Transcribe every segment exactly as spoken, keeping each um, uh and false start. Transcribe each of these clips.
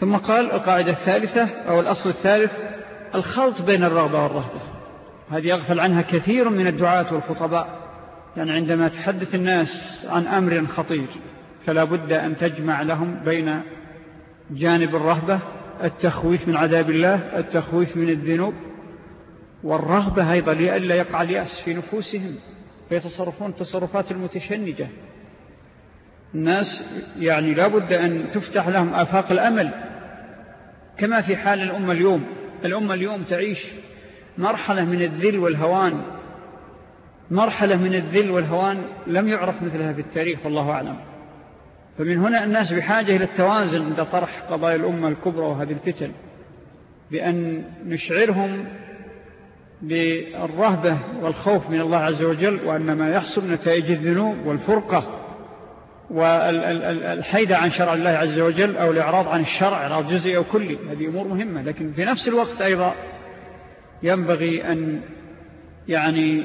ثم قال القاعدة الثالثة أو الأصل الثالث الخلط بين الرغبة والرهبة. هذه يغفل عنها كثير من الدعاة والخطباء، يعني عندما تحدث الناس عن أمر خطير فلا بد أن تجمع لهم بين جانب الرهبة، التخويف من عذاب الله، التخويف من الذنوب، والرغبة أيضا لئلا يقع اليأس في نفوسهم فيتصرفون التصرفات المتشنجة. الناس يعني لا بد أن تفتح لهم آفاق الأمل، كما في حال الأمة اليوم. الأمة اليوم تعيش مرحلة من الذل والهوان، مرحلة من الذل والهوان لم يعرف مثلها في التاريخ والله أعلم. فمن هنا الناس بحاجة إلى التوازن عند طرح قضايا الأمة الكبرى وهذه الفتن، بأن نشعرهم بالرهبة والخوف من الله عز وجل، وأن ما يحصل نتائج الذنوب والفرقة والحيدة عن شرع الله عز وجل أو الإعراض عن الشرع، إعراض جزئي أو كلي، هذه أمور مهمة. لكن في نفس الوقت أيضا ينبغي أن يعني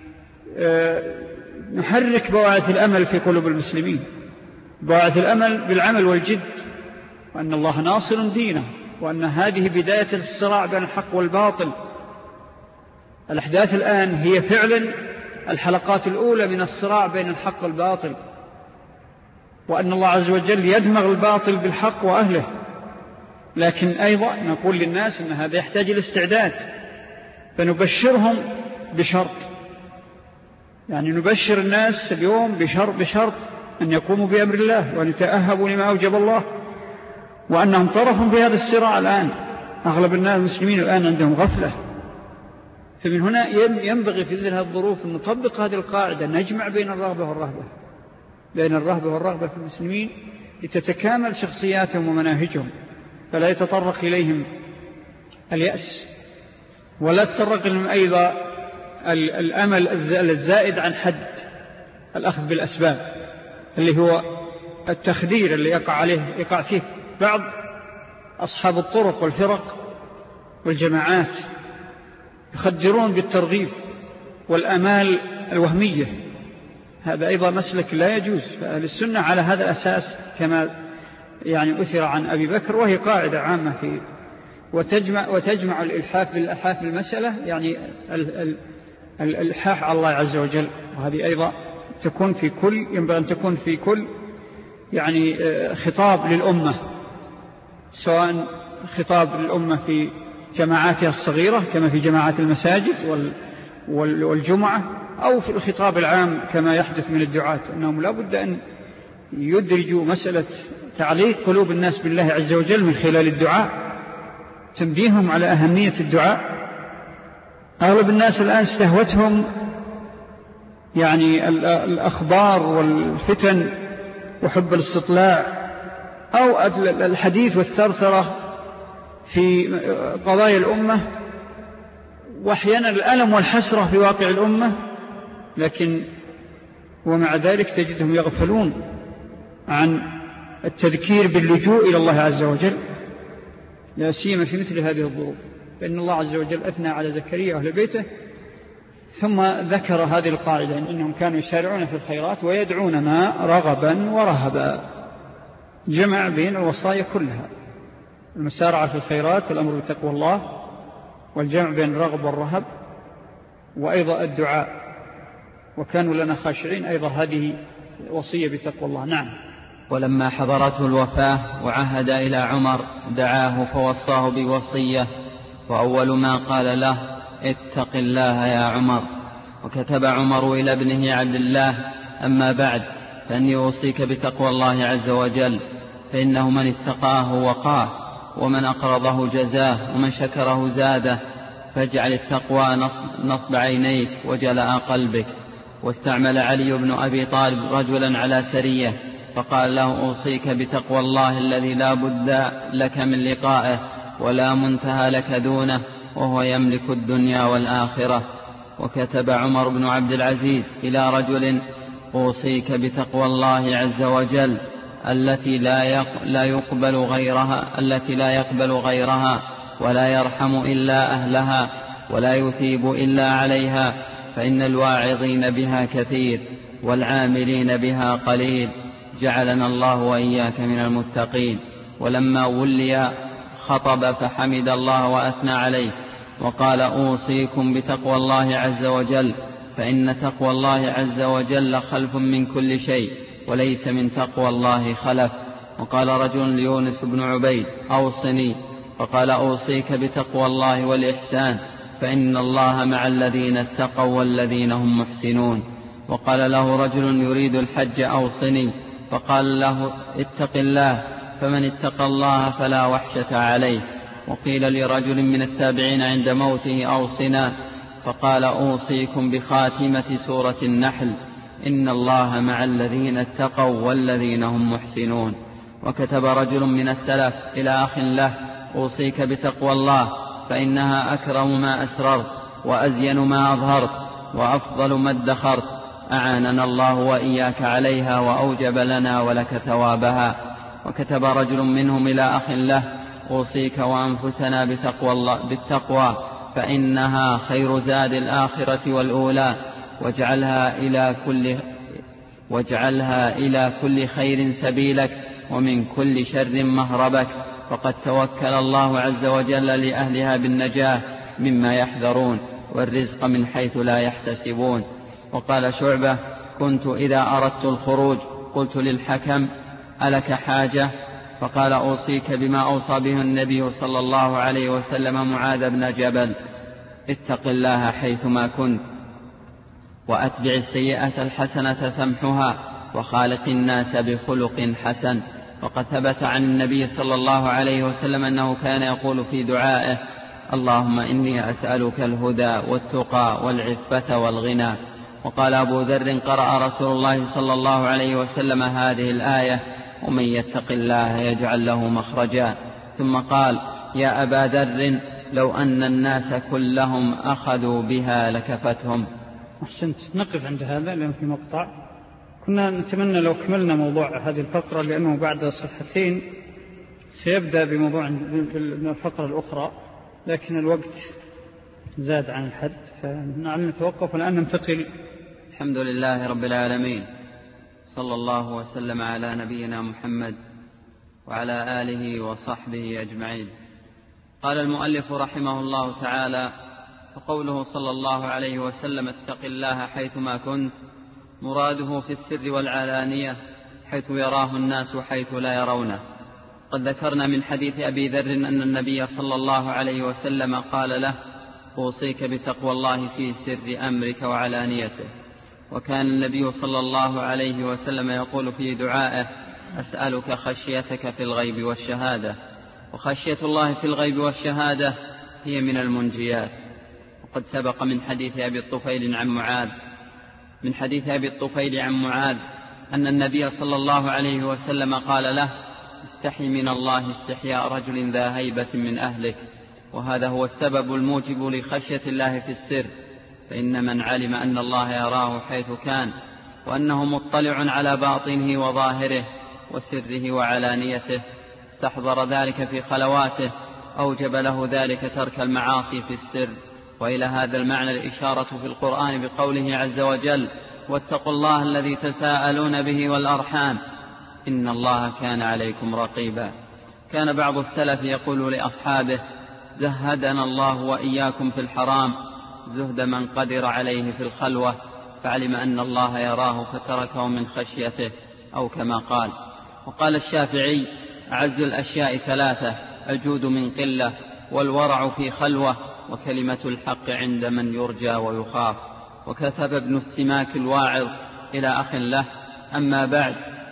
نحرك بواعث الأمل في قلوب المسلمين، بواعث الأمل بالعمل والجد، وأن الله ناصر دينه، وأن هذه بداية الصراع بين الحق والباطل. الأحداث الآن هي فعلا الحلقات الأولى من الصراع بين الحق والباطل، وأن الله عز وجل يدمغ الباطل بالحق وأهله. لكن أيضا نقول للناس أن هذا يحتاج الاستعداد، فنبشرهم بشرط، يعني نبشر الناس اليوم بشرط, بشرط أن يقوموا بأمر الله وأن يتأهبوا لما أوجب الله، وأنهم طرف في هذا الصراع الآن. أغلب الناس المسلمين الآن عندهم غفلة. فمن هنا ينبغي في ذلك الظروف أن نطبق هذه القاعدة، نجمع بين الرغبة والرهبة، بين الرهبة والرغبة في المسلمين لتتكامل شخصياتهم ومناهجهم، فلا يتطرق إليهم اليأس، ولا يتطرق إليهم أيضا الأمل الزائد عن حد الأخذ بالأسباب، اللي هو التخدير اللي يقع عليه يقع فيه بعض أصحاب الطرق والفرق والجماعات، يخدرون بالترغيب والأمال الوهمية. هذا أيضا مسلك لا يجوز. فأهل السنة على هذا الأساس كما يعني أثر عن أبي بكر، وهي قاعدة عامة في وتجمع, وتجمع الإلحاف بالألحاف بالمسألة، يعني الإلحاح على الله عز وجل. وهذه أيضا تكون في كل ينبغي أن تكون في كل يعني خطاب للأمة، سواء خطاب للأمة في جماعاتها الصغيرة كما في جماعات المساجد والجمعة، أو في الخطاب العام كما يحدث من الدعاة، أنهم لا بد أن يدرجوا مسألة تعليق قلوب الناس بالله عز وجل من خلال الدعاء، تنبيههم على أهمية الدعاء. أغلب الناس الآن استهوتهم يعني الأخبار والفتن وحب الاستطلاع أو الحديث والثرثرة في قضايا الأمة، وأحيانا الألم والحسرة في واقع الأمة، لكن ومع ذلك تجدهم يغفلون عن التذكير باللجوء إلى الله عز وجل، لا سيما في مثل هذه الظروف. فإن الله عز وجل أثنى على زكريا وأهل بيته، ثم ذكر هذه القاعدة إنهم كانوا يسارعون في الخيرات ويدعوننا رغبا ورهبا، جمع بين الوصايا كلها، المسارعة في الخيرات، الأمر بتقوى الله، والجمع بين الرغب والرهب، وأيضا الدعاء، وكانوا لنا خاشعين، أيضا هذه وصية بتقوى الله. نعم. ولما حضرته الوفاة وعهد إلى عمر دعاه فوصاه بوصية، وأول ما قال له اتق الله يا عمر. وكتب عمر إلى ابنه عبد الله أما بعد فإني أوصيك بتقوى الله عز وجل، فإنه من اتقاه وقاه، ومن أقرضه جزاه، ومن شكره زاده، فاجعل التقوى نصب عينيك وجلاء قلبك. واستعمل علي بن أبي طالب رجلا على سرية فقال له أوصيك بتقوى الله الذي لا بد لك من لقائه ولا منتهى لك دونه، وهو يملك الدنيا والآخرة. وكتب عمر بن عبد العزيز إلى رجل أوصيك بتقوى الله عز وجل التي لا يقبل غيرها التي لا يقبل غيرها ولا يرحم إلا أهلها ولا يثيب إلا عليها، فإن الواعظين بها كثير والعاملين بها قليل، جعلنا الله وإياك من المتقين. ولما ولي خطب فحمد الله وأثنى عليه وقال أوصيكم بتقوى الله عز وجل، فإن تقوى الله عز وجل خلف من كل شيء، وليس من تقوى الله خلف. وقال رجل ليونس بن عبيد أوصني، فقال أوصيك بتقوى الله والإحسان، فإن الله مع الذين اتقوا والذين هم محسنون. وقال له رجل يريد الحج أوصني، فقال له اتق الله، فمن اتقى الله فلا وحشة عليه. وقيل لرجل من التابعين عند موته أوصنا، فقال أوصيكم بخاتمة سورة النحل، إن الله مع الذين اتقوا والذين هم محسنون. وكتب رجل من السلف إلى أخ له أوصيك بتقوى الله، فإنها أكرم ما أسررت وأزين ما أظهرت وأفضل ما ادخرت، أعاننا الله وإياك عليها وأوجب لنا ولك ثوابها. وكتب رجل منهم إلى أخ له أوصيك وأنفسنا بتقوى الله بالتقوى، فإنها خير زاد الآخرة والأولى، واجعلها إلى كل واجعلها إلى كل خير سبيلك، ومن كل شر مهربك، فقد توكل الله عز وجل لأهلها بالنجاة مما يحذرون، والرزق من حيث لا يحتسبون. وقال شعبة كنت إذا أردت الخروج قلت للحكم ألك حاجة؟ فقال أوصيك بما أوصى به النبي صلى الله عليه وسلم معاذ بن جبل، اتق الله حيثما كنت، وأتبع السيئة الحسنة تمحها، وخالق الناس بخلق حسن. وقد ثبت عن النبي صلى الله عليه وسلم أنه كان يقول في دعائه اللهم إني أسألك الهدى والتقى والعفة والغنى. وقال أبو ذر قرأ رسول الله صلى الله عليه وسلم هذه الآية ومن يتق الله يجعل له مخرجا، ثم قال يا أبا ذر لو أن الناس كلهم أخذوا بها لكفتهم. أحسنت. نقف عند هذا لأنه في مقطع كنا نتمنى لو كملنا موضوع هذه الفقرة، لأنه بعد صفحتين سيبدأ بموضوع الفقرة الأخرى، لكن الوقت زاد عن الحد، فنعم نتوقف والآن ننتقل. الحمد لله رب العالمين، صلى الله وسلم على نبينا محمد وعلى آله وصحبه أجمعين. قال المؤلف رحمه الله تعالى: فقوله صلى الله عليه وسلم اتق الله حيثما كنت، مراده في السر والعلانية، حيث يراه الناس حيث لا يرونه. قد ذكرنا من حديث أبي ذر أن النبي صلى الله عليه وسلم قال له أوصيك بتقوى الله في سر أمرك وعلانيته. وكان النبي صلى الله عليه وسلم يقول في دعائه أسألك خشيتك في الغيب والشهادة. وخشية الله في الغيب والشهادة هي من المنجيات. وقد سبق من حديث أبي الطفيل عن معاذ من حديث أبي الطفيل عن معاذ أن النبي صلى الله عليه وسلم قال له استحي من الله استحياء رجل ذا هيبة من أهلك. وهذا هو السبب الموجب لخشية الله في السر، فإن من علم أن الله يراه حيث كان، وأنه مطلع على باطنه وظاهره وسره وعلانيته، استحضر ذلك في خلواته، أوجب له ذلك ترك المعاصي في السر. وإلى هذا المعنى الإشارة في القرآن بقوله عز وجل واتقوا الله الذي تساءلون به والأرحام إن الله كان عليكم رقيبا. كان بعض السلف يقول لأصحابه زهدنا الله وإياكم في الحرام زهد من قدر عليه في الخلوة، فعلم أن الله يراه فتركه من خشيته، أو كما قال. وقال الشافعي أعز الأشياء ثلاثة: الجود من قلة، والورع في خلوة، وكلمة الحق عند من يرجى ويخاف. وكتب ابن السماك الواعظ إلى أخ له: أما بعد،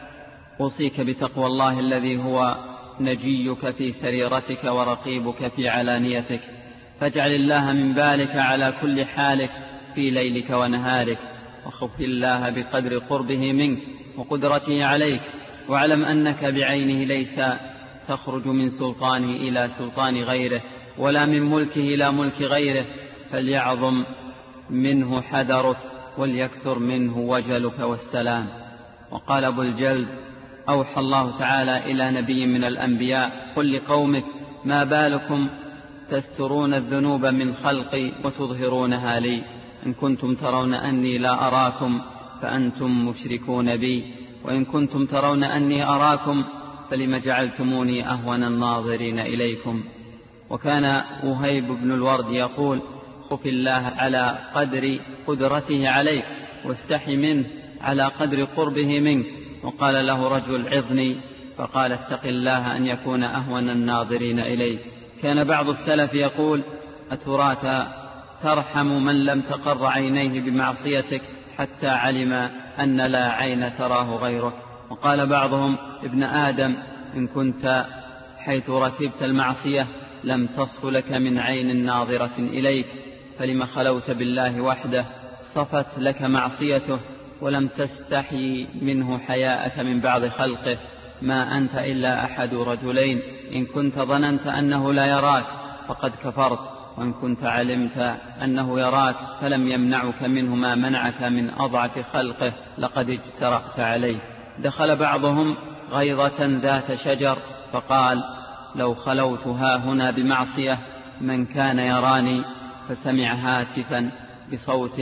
أوصيك بتقوى الله الذي هو نجيك في سريرتك ورقيبك في علانيتك، فاجعل الله من بالك على كل حالك في ليلك ونهارك، وخف الله بقدر قربه منك وقدرته عليك، واعلم أنك بعينه ليس تخرج من سلطانه إلى سلطان غيره، ولا من ملكه إلى ملك غيره، فليعظم منه حذرك وليكثر منه وجلك والسلام. وقال أبو الجلد أوحى الله تعالى إلى نبي من الأنبياء قل لقومك ما بالكم تسترون الذنوب من خلقي وتظهرونها لي، إن كنتم ترون أني لا أراكم فأنتم مشركون بي، وإن كنتم ترون أني أراكم فلم جعلتموني أهون الناظرين إليكم. وكان وهيب بن الورد يقول: خف الله على قدر قدرته عليك، واستحي منه على قدر قربه منك. وقال له رجل: عظني، فقال: اتق الله أن يكون أهون الناظرين إليك. كان بعض السلف يقول: أتراك ترحم من لم تقر عينيه بمعصيتك حتى علم أن لا عين تراه غيرك. وقال بعضهم: ابن آدم، إن كنت حيث ركبت المعصية لم تصف لك من عين ناظرة إليك، فلما خلوت بالله وحده صفت لك معصيته ولم تستحي منه حياءك من بعض خلقه. ما أنت إلا أحد رجلين، إن كنت ظننت أنه لا يراك فقد كفرت، وإن كنت علمت أنه يراك فلم يمنعك منه ما منعك من أضعف خلقه لقد اجترأت عليه. دخل بعضهم غيظة ذات شجر فقال: لو خلوت ها هنا بمعصية من كان يراني، فسمع هاتفا بصوت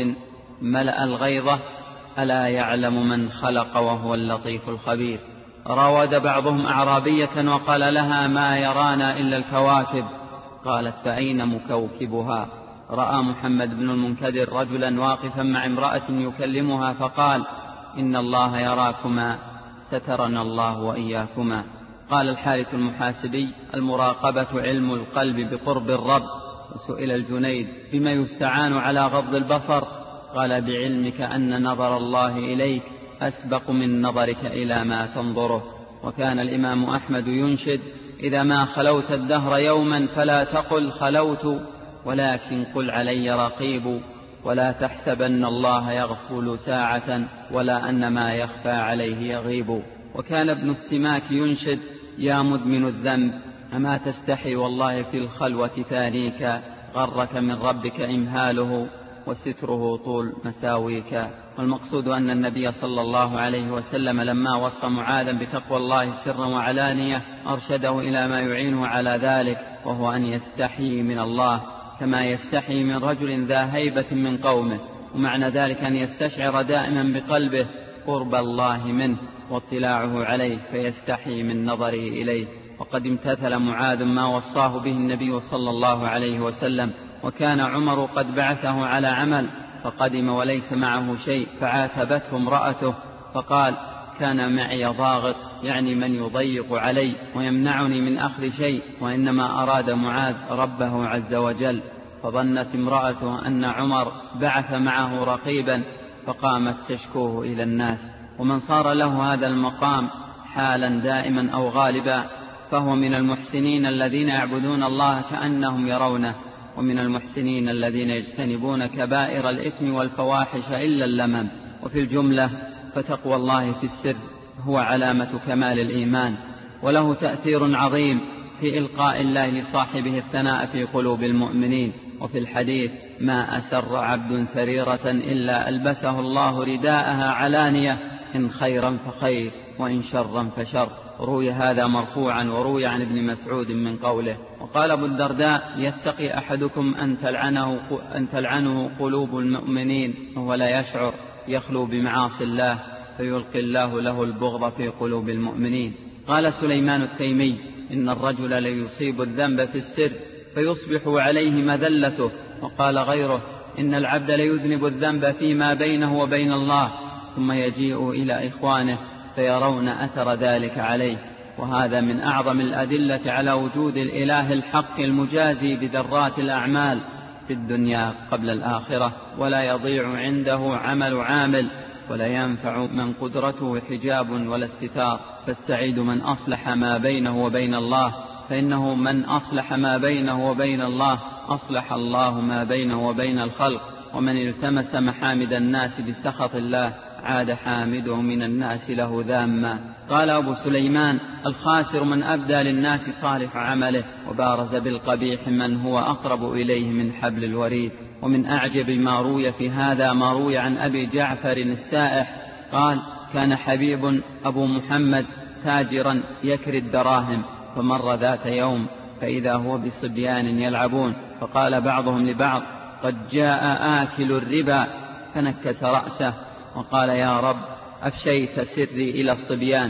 ملأ الغيظة: ألا يعلم من خلق وهو اللطيف الخبير. راود بعضهم أعرابية وقال لها: ما يرانا إلا الكواكب. قالت: فأين مكوكبها؟ رأى محمد بن المنكدر رجلا واقفا مع امرأة يكلمها فقال: إن الله يراكما، سترنا الله وإياكما. قال الحارث المحاسبي: المراقبة علم القلب بقرب الرب. وسئل الجنيد: بما يستعان على غض البصر؟ قال: بعلمك أن نظر الله إليك أسبق من نظرك إلى ما تنظره. وكان الإمام أحمد ينشد: إذا ما خلوت الدهر يوما فلا تقل خلوت، ولكن قل علي رقيب، ولا تحسبن الله يغفل ساعة، ولا أن ما يخفى عليه يغيب. وكان ابن السماك ينشد: يا مدمن الذنب، أما تستحي والله في الخلوة ثانيك، غرك من ربك إمهاله وستره طول مساويك. والمقصود أن النبي صلى الله عليه وسلم لما وصى معاذا بتقوى الله سرا وعلانية أرشده إلى ما يعينه على ذلك، وهو أن يستحي من الله كما يستحي من رجل ذا هيبة من قومه. ومعنى ذلك أن يستشعر دائما بقلبه قرب الله منه واطلاعه عليه، فيستحي من نظره إليه. وقد امتثل معاذ ما وصاه به النبي صلى الله عليه وسلم. وكان عمر قد بعثه على عمل فقدم وليس معه شيء، فعاتبته امرأته فقال: كان معي ضاغط، يعني من يضيق علي ويمنعني من أخذ شيء، وإنما أراد معاذ ربه عز وجل. فظنت امرأته أن عمر بعث معه رقيبا فقامت تشكوه إلى الناس. ومن صار له هذا المقام حالا دائما أو غالبا فهو من المحسنين الذين يعبدون الله كأنهم يرونه، ومن المحسنين الذين يجتنبون كبائر الإثم والفواحش إلا اللمم. وفي الجملة فتقوى الله في السر هو علامة كمال الإيمان، وله تأثير عظيم في إلقاء الله لصاحبه الثناء في قلوب المؤمنين. وفي الحديث: ما أسر عبد سريرة إلا ألبسه الله رداءها علانية، إن خيرا فخير وإن شرا فشر. روي هذا مرفوعا، وروي عن ابن مسعود من قوله. وقال أبو الدرداء: يتقي أحدكم أن تلعنه, أن تلعنه قلوب المؤمنين وهو لا يشعر، يخلو بمعاصي الله فيلقي الله له البغض في قلوب المؤمنين. قال سليمان التيمي: إن الرجل ليصيب الذنب في السر فيصبح عليه مذلته. وقال غيره: إن العبد ليذنب الذنب فيما بينه وبين الله ثم يجيء إلى إخوانه فيرون أثر ذلك عليه. وهذا من أعظم الأدلة على وجود الإله الحق المجازي بذرات الأعمال في الدنيا قبل الآخرة، ولا يضيع عنده عمل عامل، ولا ينفع من قدرته حجاب ولا استتار. فالسعيد من أصلح ما بينه وبين الله، فإنه من أصلح ما بينه وبين الله أصلح الله ما بينه وبين الخلق. ومن التمس محامد الناس بسخط الله عاد حامده من الناس له ذاما. قال أبو سليمان: الخاسر من أبدى للناس صالح عمله وبارز بالقبيح من هو أقرب إليه من حبل الوريد. ومن أعجب ما روي في هذا ما روي عن أبي جعفر السائح قال: كان حبيب أبو محمد تاجرا يكري الدراهم، فمر ذات يوم فإذا هو بصبيان يلعبون، فقال بعضهم لبعض: قد جاء آكل الربا، فنكس رأسه وقال: يا رب، أفشيت سري إلى الصبيان.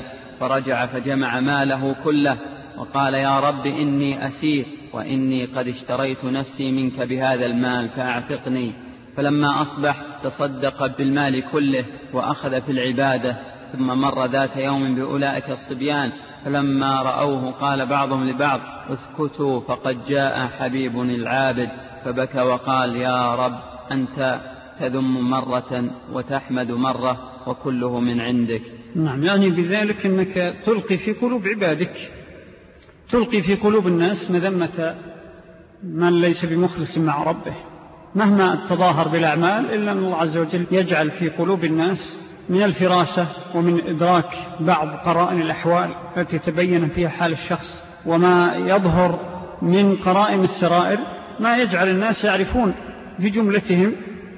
فرجع فجمع ماله كله وقال يا رب إني أسير وإني قد اشتريت نفسي منك بهذا المال فأعتقني. فلما أصبح تصدق بالمال كله وأخذ في العبادة. ثم مر ذات يوم بأولئك الصبيان فلما رأوه قال بعضهم لبعض اسكتوا فقد جاء حبيب العابد، فبكى وقال يا رب أنت تذم مرة وتحمد مرة وكله من عندك. نعم، يعني بذلك أنك تلقي في قلوب عبادك، تلقي في قلوب الناس مذمة من ليس بمخلص مع ربه مهما تظاهر بالأعمال، إلا أن الله عز وجل يجعل في قلوب الناس من الفراسة ومن إدراك بعض قرائن الأحوال التي تبين فيها حال الشخص وما يظهر من قرائن السرائر ما يجعل الناس يعرفون في جملتهم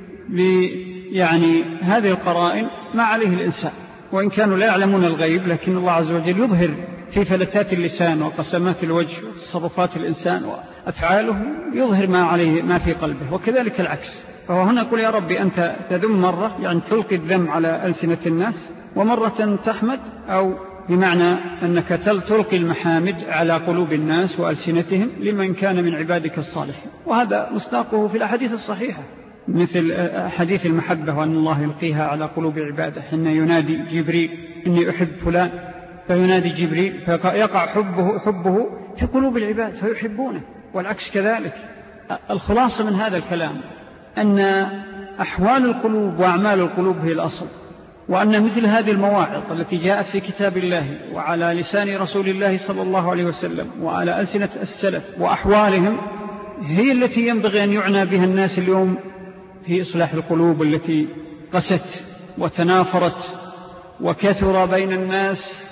يعني هذه القرائن ما عليه الإنسان، وإن كانوا لا يعلمون الغيب، لكن الله عز وجل يظهر في فلتات اللسان وقسمات الوجه وتصرفات الإنسان وأفعاله يظهر ما عليه ما في قلبه، وكذلك العكس. فهو هنا يقول يا ربي أنت تذم مرة، يعني تلقي الذم على ألسنة الناس، ومرة تحمد، أو بمعنى أنك تلقي المحامد على قلوب الناس وألسنتهم لمن كان من عبادك الصالحين. وهذا مصداقه في الأحاديث الصحيحة، مثل حديث المحبة وأن الله يلقيها على قلوب عباده، حين ينادي جبريل إني أحب فلان فينادي جبريل فيقع حبه, حبه في قلوب العباد فيحبونه، والعكس كذلك. الخلاصة من هذا الكلام أن أحوال القلوب وأعمال القلوب هي الأصل، وأن مثل هذه المواعظ التي جاءت في كتاب الله وعلى لسان رسول الله صلى الله عليه وسلم وعلى ألسنة السلف وأحوالهم هي التي ينبغي أن يعنى بها الناس اليوم في إصلاح القلوب التي قست وتنافرت وكثر بين الناس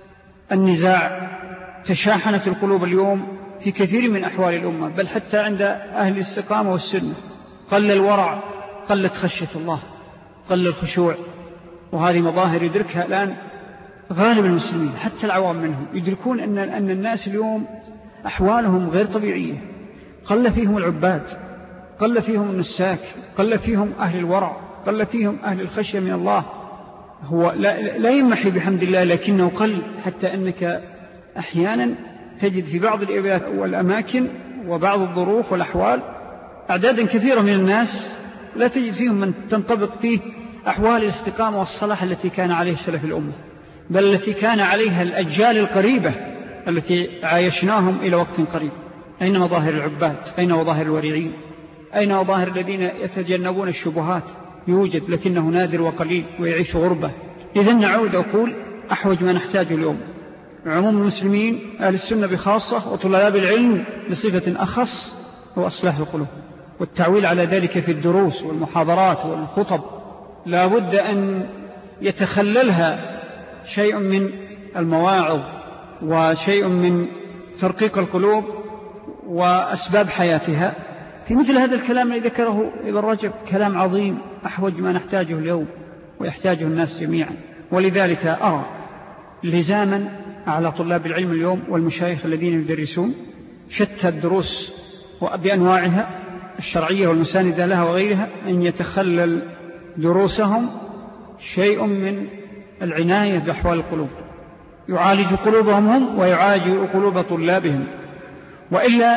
النزاع. تشاحنت القلوب اليوم في كثير من أحوال الأمة، بل حتى عند أهل الاستقامة والسنة قل الورع، قلت خشية الله، قل الخشوع، وهذه مظاهر يدركها الآن غالب المسلمين حتى العوام منهم، يدركون أن, أن الناس اليوم أحوالهم غير طبيعية، قل فيهم العباد، قل فيهم النساك، قل فيهم أهل الورع، قل فيهم أهل الخشية من الله. هو لا, لا يمحي بحمد الله، لكنه قل، حتى أنك أحيانا تجد في بعض الإبيات والأماكن وبعض الظروف والأحوال أعدادا كثيرة من الناس لا تجد فيهم من تنطبق فيه أحوال الاستقامة والصلاح التي كان عليه سلف الأمة، بل التي كان عليها الأجيال القريبة التي عايشناهم إلى وقت قريب. أين مظاهر العباد؟ أين مظاهر الورعين؟ أين مظاهر الذين يتجنبون الشبهات؟ يوجد لكنه نادر وقليل ويعيش غربة. إذن نعود أقول أحوج ما نحتاج اليوم عموم المسلمين أهل السنة بخاصة وطلاب العلم بصفة أخص هو إصلاح القلوب، والتعويل على ذلك في الدروس والمحاضرات والخطب. لا بد أن يتخللها شيء من المواعظ وشيء من ترقيق القلوب وأسباب حياتها. في مثل هذا الكلام الذي ذكره ابن رجب كلام عظيم أحوج ما نحتاجه اليوم ويحتاجه الناس جميعا. ولذلك أرى لزاما على طلاب العلم اليوم والمشايخ الذين يدرسون شتى الدروس بأنواعها الشرعية والمساندة لها وغيرها أن يتخلل دروسهم شيء من العناية بأحوال القلوب، يعالج قلوبهم هم ويعالج قلوب طلابهم. وإلا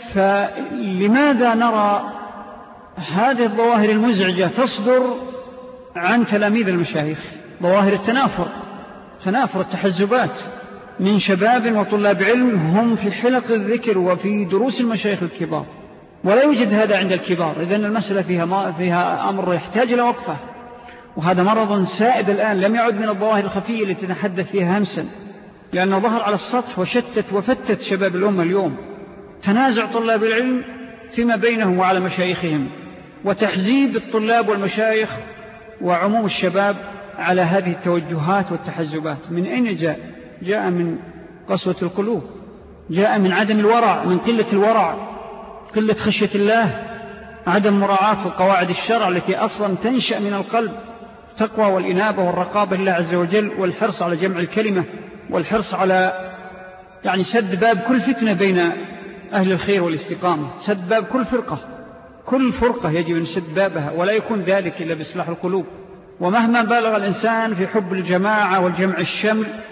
فلماذا نرى هذه الظواهر المزعجة تصدر عن تلاميذ المشايخ؟ ظواهر التنافر، تنافر التحزبات من شباب وطلاب علم هم في حلق الذكر وفي دروس المشايخ الكبار، ولا يوجد هذا عند الكبار. إذن المسألة فيها, ما فيها أمر يحتاج إلى وقفة، وهذا مرض سائد الآن لم يعد من الظواهر الخفية التي نتحدث فيها همسا، لأنه ظهر على السطح وشتت وفتت شباب الأمة اليوم. تنازع طلاب العلم فيما بينهم وعلى مشايخهم، وتحزيب الطلاب والمشايخ وعموم الشباب على هذه التوجهات والتحزبات. من أين جاء؟ جاء من قسوة القلوب، جاء من عدم الورع، من قلة الورع، قلة خشية الله، عدم مراعاة القواعد الشرع التي أصلا تنشأ من القلب، تقوى والإنابة والرقابة لله عز وجل، والحرص على جمع الكلمة، والحرص على يعني سد باب كل فتنة بين أهل الخير والاستقامة، سد باب كل فرقة، كل فرقة يجب أن سد بابها، ولا يكون ذلك إلا بإصلاح القلوب. ومهما بالغ الإنسان في حب الجماعة والجمع الشمل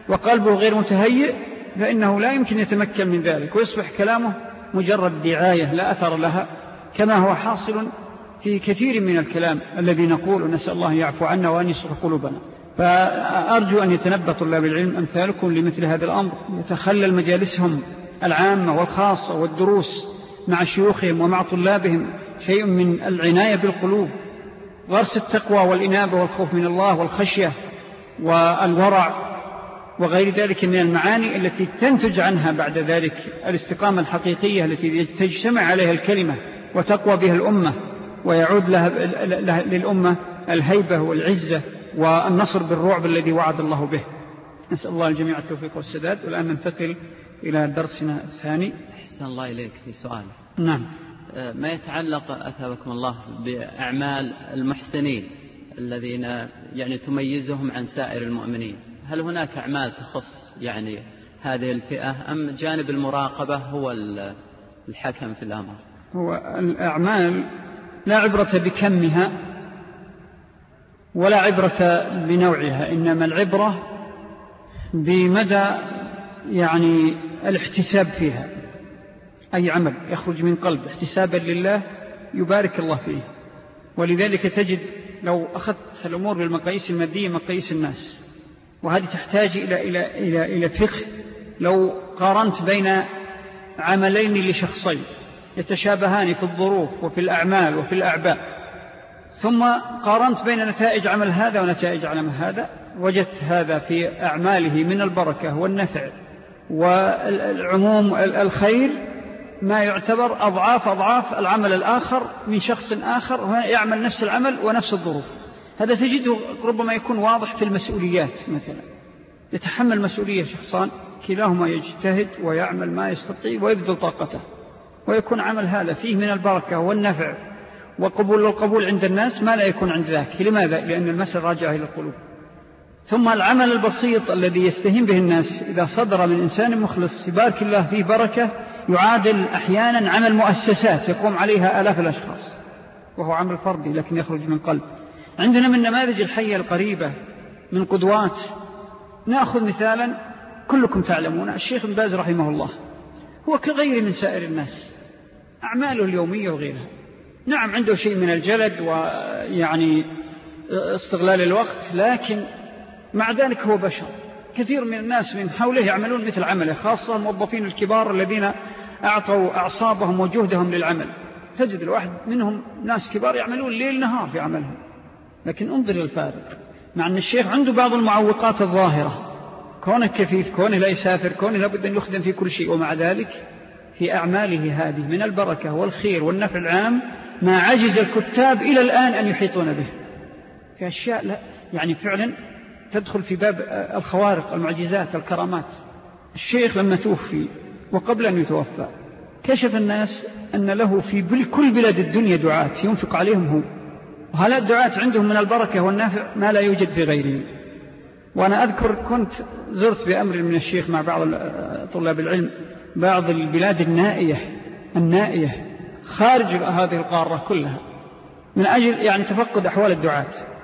وقلبه غير متهيئ فإنه لا يمكن يتمكن من ذلك، ويصبح كلامه مجرد دعاية لا أثر لها، كما هو حاصل في كثير من الكلام الذي نقول، ونسأل الله يعفو عنا وأن يصلح قلوبنا. فأرجو أن يتنبه طلاب العلم أمثالكم لمثل هذا الأمر، يتخلل مجالسهم العامة والخاصة والدروس مع شيوخهم ومع طلابهم شيء من العناية بالقلوب، غرس التقوى والإنابة والخوف من الله والخشية والورع وغير ذلك من المعاني التي تنتج عنها بعد ذلك الاستقامة الحقيقية التي تجتمع عليها الكلمة وتقوى بها الأمة، ويعود لها للأمة الهيبة والعزة والنصر بالرعب الذي وعد الله به. نسأل الله الجميع التوفيق والسداد. والآن ننتقل إلى درسنا الثاني. أحسن الله إليك في سؤال. نعم. ما يتعلق أثابكم الله بأعمال المحسنين الذين يعني تميزهم عن سائر المؤمنين، هل هناك أعمال تخص يعني هذه الفئة أم جانب المراقبة هو الحكم في الأمر؟ هو الأعمال لا عبرة بكمها ولا عبرة بنوعها، إنما العبرة بمدى يعني الاحتساب فيها. أي عمل يخرج من قلب احتسابا لله يبارك الله فيه. ولذلك تجد لو أخذت الأمور بالمقاييس المادية مقاييس الناس، وهذه تحتاج إلى, إلى, إلى, إلى فقه، لو قارنت بين عملين لشخصين يتشابهان في الظروف وفي الأعمال وفي الأعباء، ثم قارنت بين نتائج عمل هذا ونتائج عمل هذا، وجدت هذا في أعماله من البركة والنفع والعموم الخير ما يعتبر أضعاف أضعاف العمل الآخر من شخص آخر يعمل نفس العمل ونفس الظروف. هذا تجده ربما يكون واضح في المسؤوليات، مثلا يتحمل مسؤولية شخصان كلاهما يجتهد ويعمل ما يستطيع ويبذل طاقته، ويكون عمل هذا فيه من البركة والنفع وقبول القبول عند الناس ما لا يكون عند ذاك. لماذا؟ لأن المسألة راجعة إلى القلوب. ثم العمل البسيط الذي يستهين به الناس إذا صدر من إنسان مخلص يبارك الله فيه بركة، يعادل أحيانا عمل مؤسسات يقوم عليها آلاف الأشخاص، وهو عمل فردي لكن يخرج من قلب. عندنا من نماذج الحية القريبة من قدوات، نأخذ مثالا كلكم تعلمون الشيخ ابن باز رحمه الله، هو كغير من سائر الناس، أعماله اليومية وغيرها. نعم عنده شيء من الجلد ويعني استغلال الوقت، لكن مع ذلك هو بشر. كثير من الناس من حوله يعملون مثل عمله، خاصة الموظفين الكبار الذين أعطوا أعصابهم وجهدهم للعمل. تجد الواحد منهم ناس كبار يعملون ليل نهار في عملهم، لكن انظر الفارق. مع أن الشيخ عنده بعض المعوقات الظاهرة، كونه كفيف، كونه لا يسافر، كونه لابد أن يخدم في كل شيء، ومع ذلك في أعماله هذه من البركة والخير والنفع العام ما عجز الكتاب إلى الآن أن يحيطون به. في أشياء لا يعني فعلا تدخل في باب الخوارق، المعجزات، الكرامات. الشيخ لما توفي وقبل أن يتوفى كشف الناس أن له في كل بلاد الدنيا دعاة ينفق عليهم هو، وهؤلاء الدعاة عندهم من البركة والنافع ما لا يوجد في غيره. وأنا أذكر كنت زرت بأمر من الشيخ مع بعض طلاب العلم بعض البلاد النائية النائية خارج هذه القارة كلها من أجل يعني تفقد أحوال الدعاة.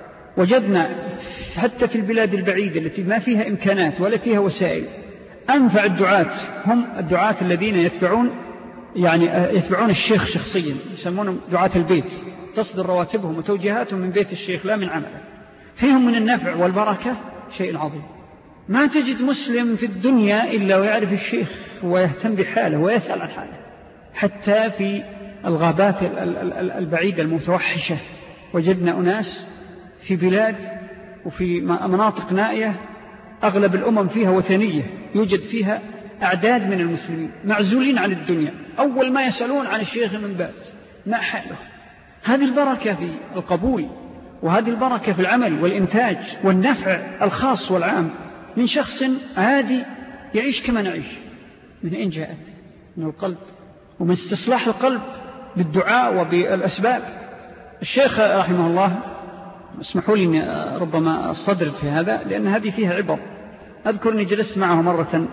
وجدنا حتى في البلاد البعيدة التي ما فيها إمكانات ولا فيها وسائل، أنفع الدعاة هم الدعاة الذين يتبعون يعني يتبعون الشيخ شخصيا، يسمونهم دعاة البيت، تصدر رواتبهم وتوجيهاتهم من بيت الشيخ لا من عمله. فيهم من النفع والبركة شيء عظيم. ما تجد مسلم في الدنيا إلا ويعرف الشيخ ويهتم بحاله ويسأل عن حاله. حتى في الغابات البعيدة المتوحشة وجدنا أناس في بلاد وفي مناطق نائية أغلب الأمم فيها وثنية، يوجد فيها أعداد من المسلمين معزولين عن الدنيا، أول ما يسألون عن الشيخ ابن باز ما حاله. هذه البركة في القبول، وهذه البركة في العمل والإنتاج والنفع الخاص والعام من شخص عادي يعيش كما نعيش. من أين جاءت؟ من القلب، ومن استصلاح القلب بالدعاء وبالأسباب. الشيخ رحمه الله، اسمحوا لي أني ربما أصدر في هذا لأن هذه فيها عبر. أذكر أني جلست معه مرة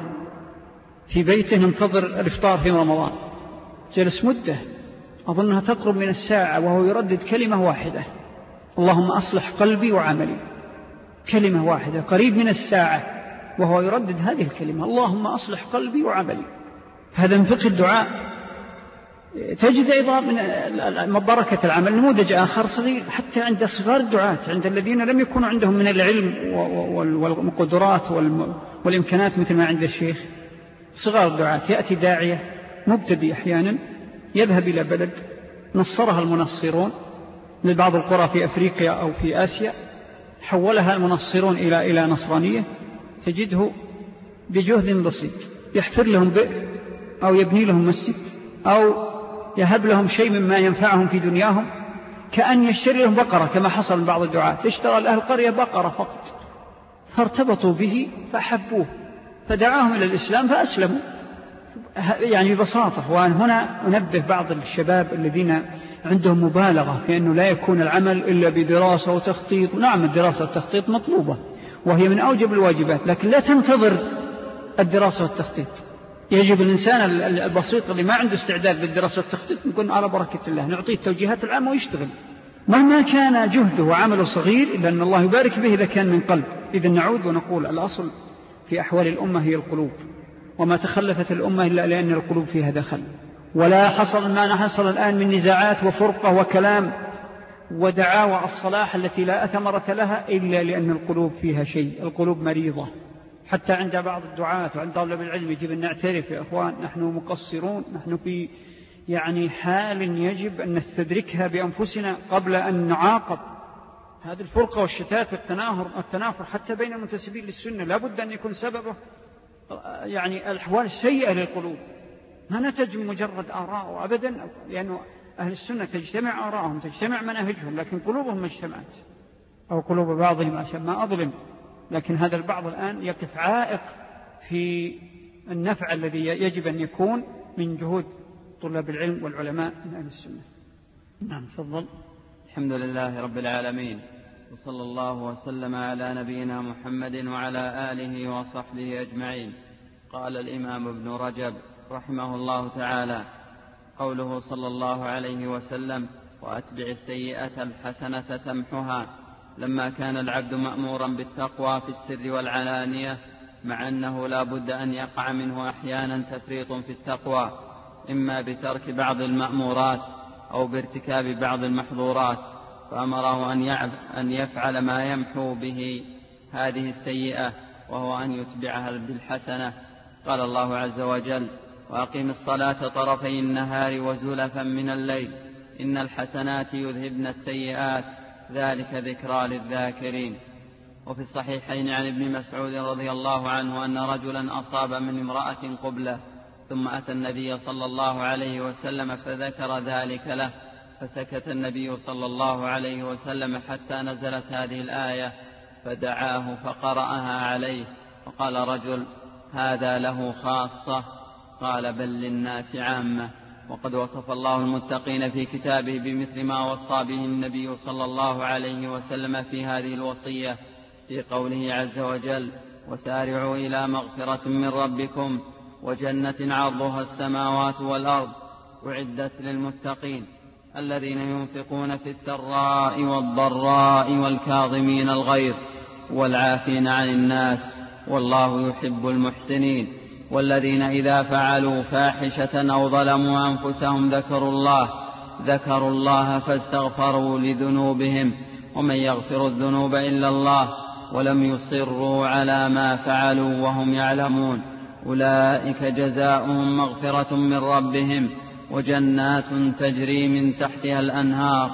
في بيته ننتظر الإفطار في رمضان، جلس مدة أظنها تقرب من الساعة وهو يردد كلمة واحدة: اللهم أصلح قلبي وعملي. كلمة واحدة قريب من الساعة وهو يردد هذه الكلمة: اللهم أصلح قلبي وعملي. هذا من فقه الدعاء. تجد أيضا من بركة العمل نموذج آخر صغير حتى عند صغار الدعاة، عند الذين لم يكونوا عندهم من العلم والقدرات والإمكانات مثل ما عند الشيخ. صغار الدعاة يأتي داعية مبتدئ أحيانا يذهب إلى بلد نصرها المنصرون من بعض القرى في أفريقيا أو في آسيا، حولها المنصرون إلى إلى نصرانية، تجده بجهد بسيط يحفر لهم بئر أو يبني لهم مسجد أو يهب لهم شيء مما ينفعهم في دنياهم، كأن يشتري لهم بقرة كما حصل من بعض الدعاة، اشترى لأهل القرية بقرة فقط، فارتبطوا به فأحبوه فدعاهم إلى الإسلام فأسلموا. يعني ببساطة. وهنا أنبه بعض الشباب الذين عندهم مبالغة في أنه لا يكون العمل إلا بدراسة وتخطيط. نعم الدراسة والتخطيط مطلوبة وهي من أوجب الواجبات، لكن لا تنتظر الدراسة والتخطيط. يجب الإنسان البسيط اللي ما عنده استعداد للدراسة والتخطيط نكون على بركة الله، نعطيه التوجيهات العامة ويشتغل مهما كان جهده وعمله صغير، إلا أن الله يبارك به إذا كان من قلب. إذا نعود ونقول الأصل في أحوال الأمة هي القلوب، وما تخلفت الأمة إلا لأن القلوب فيها دخل. ولا حصل ما حصل الآن من نزاعات وفرقة وكلام ودعاوى الصلاح التي لا أثمرة لها إلا لأن القلوب فيها شيء. القلوب مريضة حتى عند بعض الدعاة وعند طلاب العلم. يجب أن نعترف يا أخوان نحن مقصرون، نحن في يعني حال يجب أن نستدركها بأنفسنا قبل أن نعاقب. هذه الفرقة والشتات والتناهر التنافر حتى بين المنتسبين للسنة لا بد أن يكون سببه يعني الأحوال السيئة للقلوب، ما نتج مجرد آراء أبدا، لأنه أهل السنة تجتمع آراءهم تجتمع مناهجهم، لكن قلوبهم ما اجتمعت، أو قلوب بعضهم عشان ما أظلم. لكن هذا البعض الآن يقف عائق في النفع الذي يجب أن يكون من جهود طلاب العلم والعلماء من أهل السنة. نعم تفضل. الحمد لله رب العالمين، وصلى الله وسلم على نبينا محمد وعلى آله وصحبه أجمعين. قال الإمام ابن رجب رحمه الله تعالى: قوله صلى الله عليه وسلم: وأتبع السيئة الحسنة تمحها، لما كان العبد مأمورا بالتقوى في السر والعلانية، مع أنه لا بد أن يقع منه أحيانا تفريط في التقوى، إما بترك بعض المأمورات أو بارتكاب بعض المحظورات، فأمره أن يفعل ما يمحو به هذه السيئة، وهو أن يتبعها بالحسنة. قال الله عز وجل: وأقم الصلاة طرفي النهار وزلفا من الليل إن الحسنات يذهبن السيئات ذلك ذكرى للذاكرين. وفي الصحيحين عن ابن مسعود رضي الله عنه أن رجلا أصاب من امرأة قبلة، ثم أتى النبي صلى الله عليه وسلم فذكر ذلك له، فسكت النبي صلى الله عليه وسلم حتى نزلت هذه الآية، فدعاه فقرأها عليه، فقال رجل: هذا له خاصة؟ قال: بل للناس عامة. وقد وصف الله المتقين في كتابه بمثل ما وصى به النبي صلى الله عليه وسلم في هذه الوصية في قوله عز وجل: وسارعوا إلى مغفرة من ربكم وجنة عرضها السماوات والأرض أعدت للمتقين الذين ينفقون في السراء والضراء والكاظمين الغيظ والعافين عن الناس والله يحب المحسنين والذين إذا فعلوا فاحشة أو ظلموا أنفسهم ذكروا الله ذكروا الله فاستغفروا لذنوبهم ومن يغفر الذنوب إلا الله ولم يصروا على ما فعلوا وهم يعلمون أولئك جزاؤهم مغفرة من ربهم وجنات تجري من تحتها الأنهار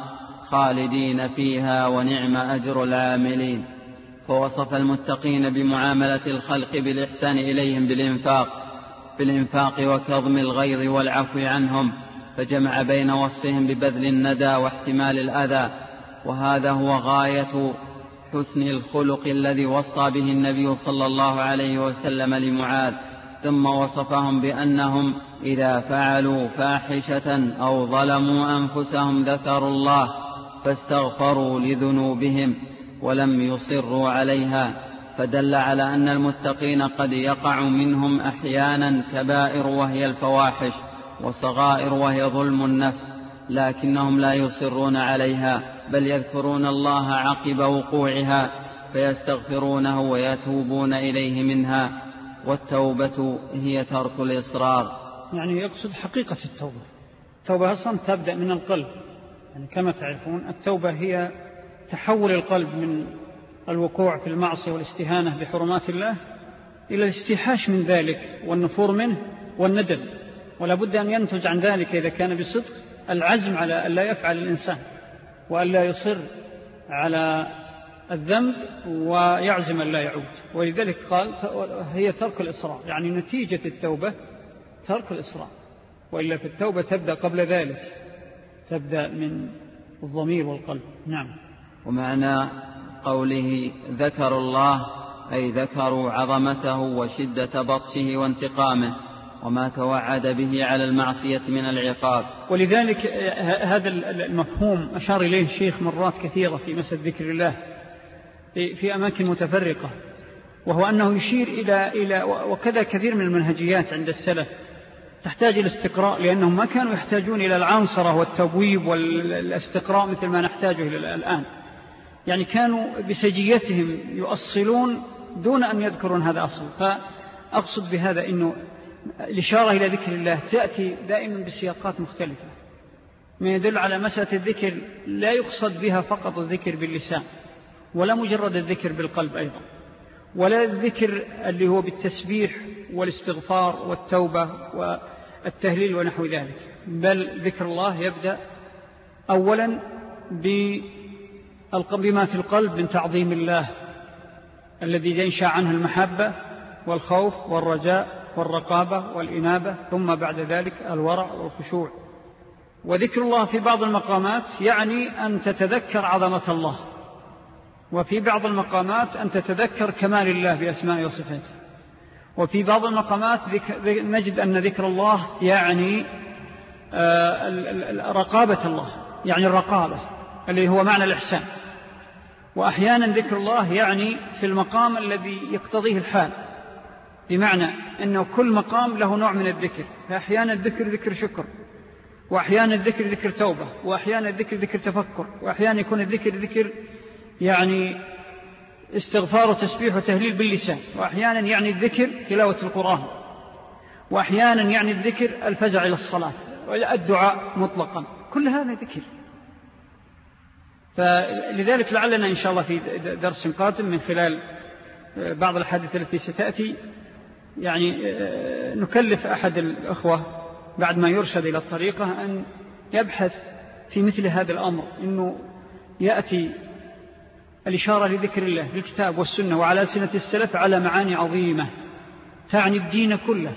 خالدين فيها ونعم أجر العاملين. فوصف المتقين بمعاملة الخلق بالإحسان إليهم بالإنفاق بالإنفاق وكظم الغيظ والعفو عنهم، فجمع بين وصفهم ببذل الندى واحتمال الأذى، وهذا هو غاية حسن الخلق الذي وصى به النبي صلى الله عليه وسلم لمعاذ. ثم وصفهم بأنهم إذا فعلوا فاحشة أو ظلموا أنفسهم ذكروا الله فاستغفروا لذنوبهم ولم يصروا عليها، فدل على أن المتقين قد يقع منهم أحيانا كبائر وهي الفواحش وصغائر وهي ظلم النفس، لكنهم لا يصرون عليها بل يذكرون الله عقب وقوعها فيستغفرونه ويتوبون إليه منها، والتوبة هي ترك الإصرار. يعني يقصد حقيقة التوبة. التوبة أصلا تبدأ من القلب، يعني كما تعرفون التوبة هي تحول القلب من الوقوع في المعصية والاستهانة بحرمات الله إلى الاستيحاش من ذلك والنفور منه والندم، ولا بد أن ينتج عن ذلك إذا كان بصدق العزم على أن لا يفعل الإنسان وأن لا يصر على الذنب ويعزم أن لا يعود. ولذلك قال هي ترك الإصرار، يعني نتيجة التوبة ترك الإصرار، وإلا في التوبة تبدأ قبل ذلك، تبدأ من الضمير والقلب. نعم. ومعنى قوله ذكروا الله أي ذكروا عظمته وشدة بطشه وانتقامه وما توعد به على المعصية من العقاب. ولذلك هذا المفهوم أشار إليه الشيخ مرات كثيرة في مسألة ذكر الله في أماكن متفرقة، وهو أنه يشير إلى إلى وكذا كثير من المنهجيات عند السلف تحتاج إلى استقراء، لأنهم ما كانوا يحتاجون إلى العنصرة والتبويب والاستقراء مثل ما نحتاجه الآن، يعني كانوا بسجيتهم يؤصلون دون أن يذكرون هذا أصل. فأقصد بهذا أنه الإشارة إلى ذكر الله تأتي دائما بسياقات مختلفة، ما يدل على مسألة الذكر لا يقصد بها فقط الذكر باللسان، ولا مجرد الذكر بالقلب أيضا، ولا الذكر اللي هو بالتسبيح والاستغفار والتوبة والتهليل ونحو ذلك، بل ذكر الله يبدأ أولا بما في القلب من تعظيم الله الذي ينشأ عنه المحبة والخوف والرجاء والرقابة والإنابة، ثم بعد ذلك الورع والخشوع. وذكر الله في بعض المقامات يعني أن تتذكر عظمة الله، وفي بعض المقامات أن تتذكر كمال الله بأسماء وصفاته، وفي بعض المقامات نجد أن ذكر الله يعني رقابة الله، يعني الرقابة اللي هو معنى الإحسان. وأحيانا ذكر الله يعني في المقام الذي يقتضيه الحال، بمعنى أنه كل مقام له نوع من الذكر، فأحيانا الذكر ذكر شكر، وأحيانا الذكر ذكر توبة، وأحيانا الذكر ذكر تفكر، وأحيانا يكون الذكر ذكر يعني استغفار وتسبيح وتهليل باللسان، وأحيانا يعني الذكر تلاوة القرآن، وأحيانا يعني الذكر الفزع إلى الصلاة والدعاء مطلقا، كل هذا ذكر. فلذلك لعلنا إن شاء الله في درس قادم من خلال بعض الحديث التي ستأتي يعني نكلف أحد الأخوة بعد ما يرشد إلى الطريقة أن يبحث في مثل هذا الأمر، إنه يأتي الإشارة لذكر الله بالكتاب والسنة وعلى ألسنة السلف على معاني عظيمة تعني الدين كله،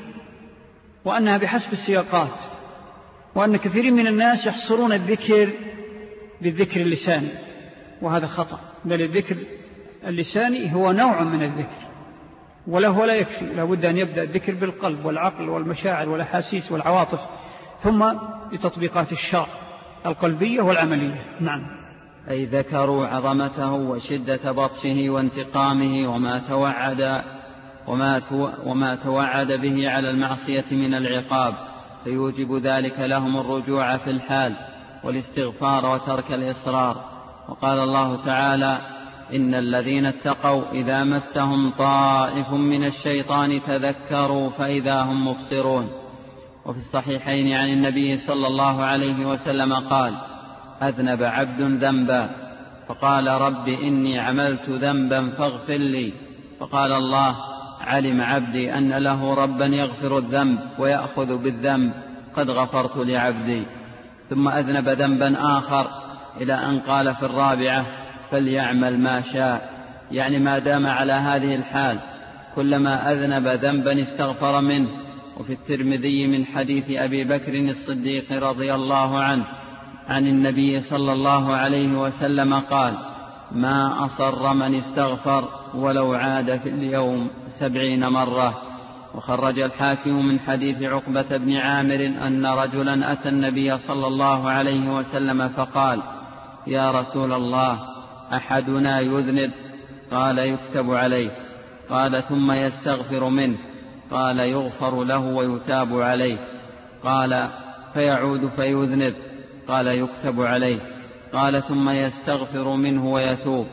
وأنها بحسب السياقات، وأن كثير من الناس يحصرون الذكر بالذكر اللساني، وهذا خطأ، بل الذكر اللساني هو نوع من الذكر وله ولا يكفي، لابد أن يبدأ الذكر بالقلب والعقل والمشاعر والأحاسيس والعواطف، ثم بتطبيقات الشرع القلبية والعملية. نعم. أي ذكروا عظمته وشدة بطشه وانتقامه وما توعد وما, تو وما توعد به على المعصية من العقاب، فيوجب ذلك لهم الرجوع في الحال والاستغفار وترك الإصرار. وقال الله تعالى: إن الذين اتقوا إذا مسهم طائف من الشيطان تذكروا فإذا هم مبصرون. وفي الصحيحين عن النبي صلى الله عليه وسلم قال: أذنب عبد ذنبا فقال: رب إني عملت ذنبا فاغفر لي، فقال الله: علم عبدي أن له ربا يغفر الذنب ويأخذ بالذنب، قد غفرت لعبدي. ثم أذنب ذنبا آخر إلى أن قال في الرابعة: فليعمل ما شاء، يعني ما دام على هذه الحال كلما أذنب ذنبا استغفر منه. وفي الترمذي من حديث أبي بكر الصديق رضي الله عنه عن النبي صلى الله عليه وسلم قال: ما أصر من استغفر ولو عاد في اليوم سبعين مرة. وخرج الحاكم من حديث عقبة بن عامر أن رجلا أتى النبي صلى الله عليه وسلم فقال: يا رسول الله، أحدنا يذنب؟ قال: يكتب عليه. قال: ثم يستغفر منه؟ قال: يغفر له ويتاب عليه. قال: فيعود فيذنب؟ قال: يكتب عليه. قال: ثم يستغفر منه ويتوب؟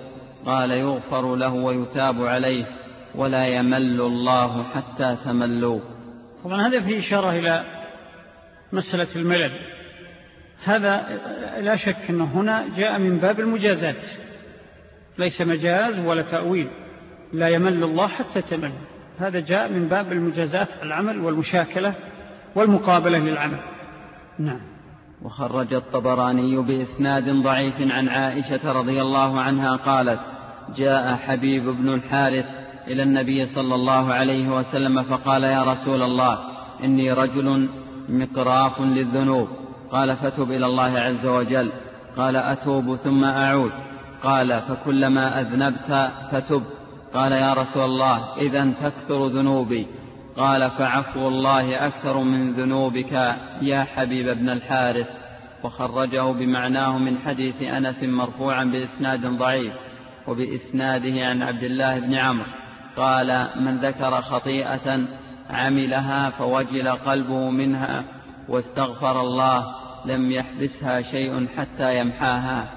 قال يغفر له ويتاب عليه ولا يمل الله حتى تملوا. طبعا هذا فيه إشارة إلى مسألة الملل، هذا لا شك أنه هنا جاء من باب المجازات، ليس مجاز ولا تأويل، لا يمل الله حتى تمل، هذا جاء من باب المجازات العمل والمشاكلة والمقابلة للعمل. نعم. وخرج الطبراني بإسناد ضعيف عن عائشة رضي الله عنها قالت: جاء حبيب بن الحارث إلى النبي صلى الله عليه وسلم فقال: يا رسول الله، إني رجل مقراف للذنوب. قال: فتب إلى الله عز وجل. قال: أتوب ثم أعود. قال: فكلما أذنبت فتب. قال: يا رسول الله، إذن تكثر ذنوبي. قال: فعفو الله أكثر من ذنوبك يا حبيب بن الحارث. وخرجه بمعناه من حديث أنس مرفوعا بإسناد ضعيف، وبإسناده عن عبد الله بن عمرو قال: من ذكر خطيئة عملها فوجل قلبه منها واستغفر الله لم يحبسها شيء حتى يمحاها.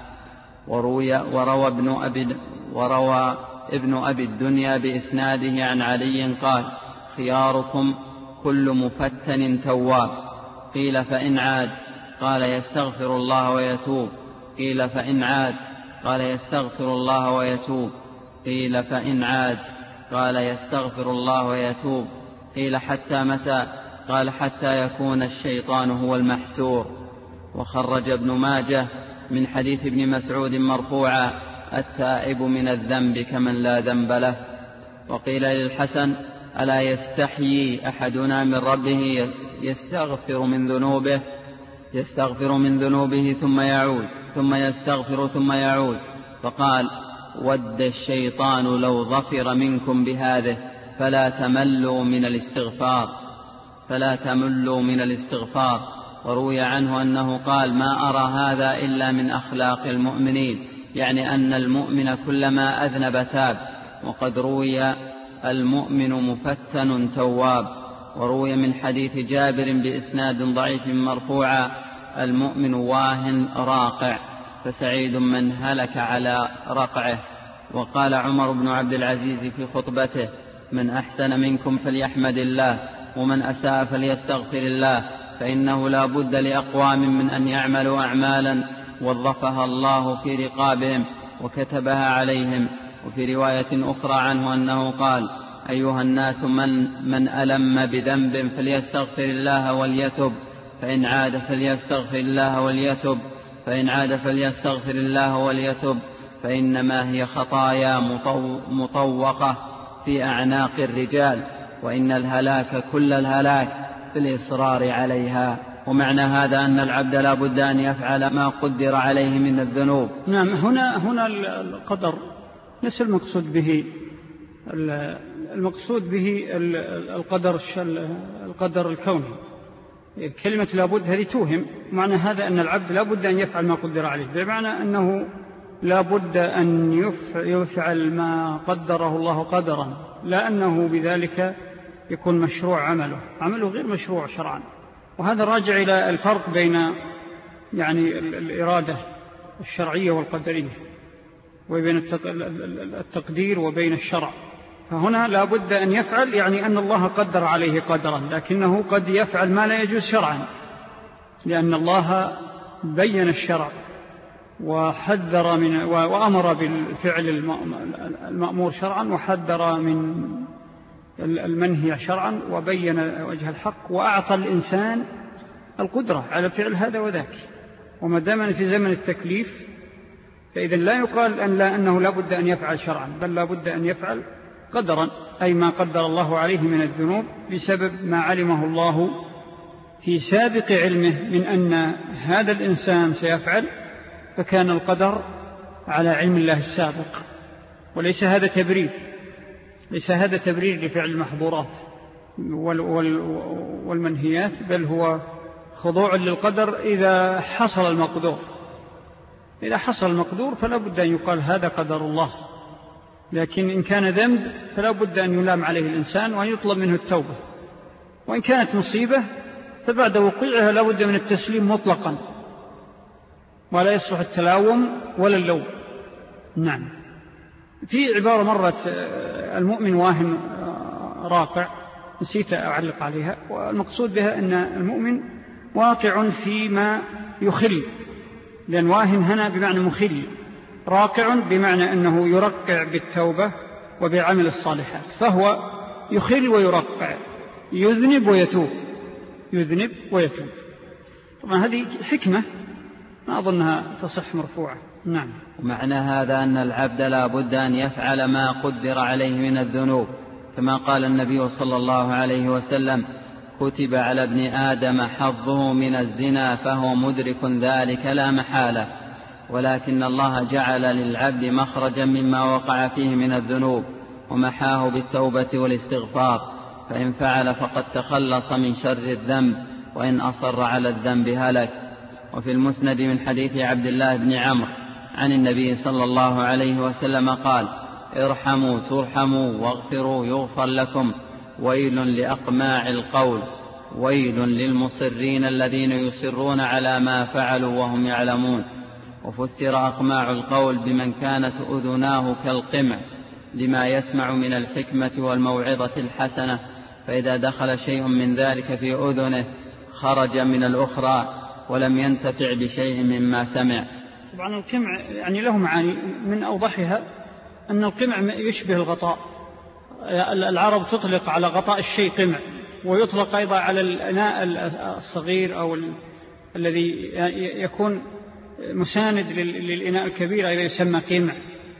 وروي وروى ابن أبي, وروى ابن أبي الدنيا بإسناده عن علي قال: خياركم كل مفتن تواب. قيل: فإن عاد؟ قال: يستغفر الله ويتوب. قيل: فإن عاد؟ قال: يستغفر الله ويتوب. قيل: فإن عاد؟ قال: يستغفر الله ويتوب. قيل: حتى متى؟ قال: حتى يكون الشيطان هو المحسور. وخرج ابن ماجه من حديث ابن مسعود مرفوعا: التائب من الذنب كمن لا ذنب له. وقيل للحسن: ألا يستحيي أحدنا من ربه يستغفر من ذنوبه يستغفر من ذنوبه ثم يعود ثم يستغفر ثم يعود؟ فقال: ود الشيطان لو ظفر منكم بهذه فلا تملوا من الاستغفار فلا تملوا من الاستغفار. وروي عنه أنه قال: ما أرى هذا إلا من أخلاق المؤمنين، يعني أن المؤمن كلما أذنب تاب. وقد روي: المؤمن مفتن تواب. وروي من حديث جابر بإسناد ضعيف مرفوعا: المؤمن واهن راقع، فسعيد من هلك على رقعه. وقال عمر بن عبد العزيز في خطبته: من أحسن منكم فليحمد الله، ومن أساء فليستغفر الله، فإنه لا بد لأقوام من أن يعملوا أعمالا وظفها الله في رقابهم وكتبها عليهم. وفي رواية أخرى عنه أنه قال: أيها الناس، من, من ألم بذنب فليستغفر الله وليتب، فإن عاد فليستغفر الله وليتب فإن عاد فليستغفر الله وليتب فإنما هي خطايا مطوقة في أعناق الرجال، وإن الهلاك كل الهلاك في الإصرار عليها. ومعنى هذا أن العبد لا بد أن يفعل ما قدر عليه من الذنوب. نعم. هنا هنا القدر ليس المقصود به المقصود به القدر القدر الكوني. كلمة لابد هذه توهم معنى هذا أن العبد لابد أن يفعل ما قدر عليه، بمعنى أنه لابد أن يفعل ما قدره الله قدرا، لا أنه بذلك يكون مشروع عمله عمله غير مشروع شرعا. وهذا راجع إلى الفرق بين يعني الإرادة الشرعية والقدرية، وبين التقدير وبين الشرع. فهنا لابد أن يفعل يعني أن الله قدر عليه قدرا، لكنه قد يفعل ما لا يجوز شرعا، لأن الله بين الشرع وحذر من وأمر بالفعل المأمور شرعا، وحذر من المنهي شرعا، وبين وجه الحق، وأعطى الإنسان القدرة على فعل هذا وذاك. وما دام في زمن التكليف فإذا لا يقال أن لا أنه لا بد أن يفعل شرعا، بل لا بد أن يفعل قدرا، أي ما قدر الله عليه من الذنوب بسبب ما علمه الله في سابق علمه من أن هذا الإنسان سيفعل، فكان القدر على علم الله السابق. وليس هذا تبرير ليس هذا تبرير لفعل المحظورات والمنهيات، بل هو خضوع للقدر إذا حصل المقدور. إذا حصل المقدور فلا بد أن يقال هذا قدر الله، لكن إن كان ذنب فلا بد أن يلام عليه الإنسان وأن يطلب منه التوبة. وإن كانت مصيبة فبعد وقوعها لا بد من التسليم مطلقا، ولا يصلح التلاوم ولا اللوم. نعم. في عبارة مرت المؤمن واهن راقع، نسيت أعلق عليها، والمقصود بها أن المؤمن واقع فيما يخل، لأن واهن هنا بمعنى مخل، راقع بمعنى أنه يرقع بالتوبة وبعمل الصالحات، فهو يخل ويرقع، يذنب ويتوب، يذنب ويتوب. طبعا هذه حكمة ما أظنها تصح مرفوعة. نعم. ومعنى هذا أن العبد لا بد أن يفعل ما قدر عليه من الذنوب، كما قال النبي صلى الله عليه وسلم: كتب على ابن آدم حظه من الزنا فهو مدرك ذلك لا محالة، ولكن الله جعل للعبد مخرجا مما وقع فيه من الذنوب ومحاه بالتوبة والاستغفار، فإن فعل فقد تخلص من شر الذنب، وإن أصر على الذنب هلك. وفي المسند من حديث عبد الله بن عمرو عن النبي صلى الله عليه وسلم قال: ارحموا ترحموا واغفروا يغفر لكم، ويل لأقماع القول، ويل للمصرين الذين يصرون على ما فعلوا وهم يعلمون. وفسر أقماع القول بمن كانت أذناه كالقمع لما يسمع من الحكمة والموعظة الحسنة، فإذا دخل شيء من ذلك في أذنه خرج من الأخرى ولم ينتفع بشيء مما سمع. طبعا القمع يعني له معاني، من أوضحها أن القمع يشبه الغطاء، العرب تطلق على غطاء الشيء قمع، ويطلق أيضا على الإناء الصغير أو الذي يكون مساند للإناء الكبير أيضا يسمى قمع.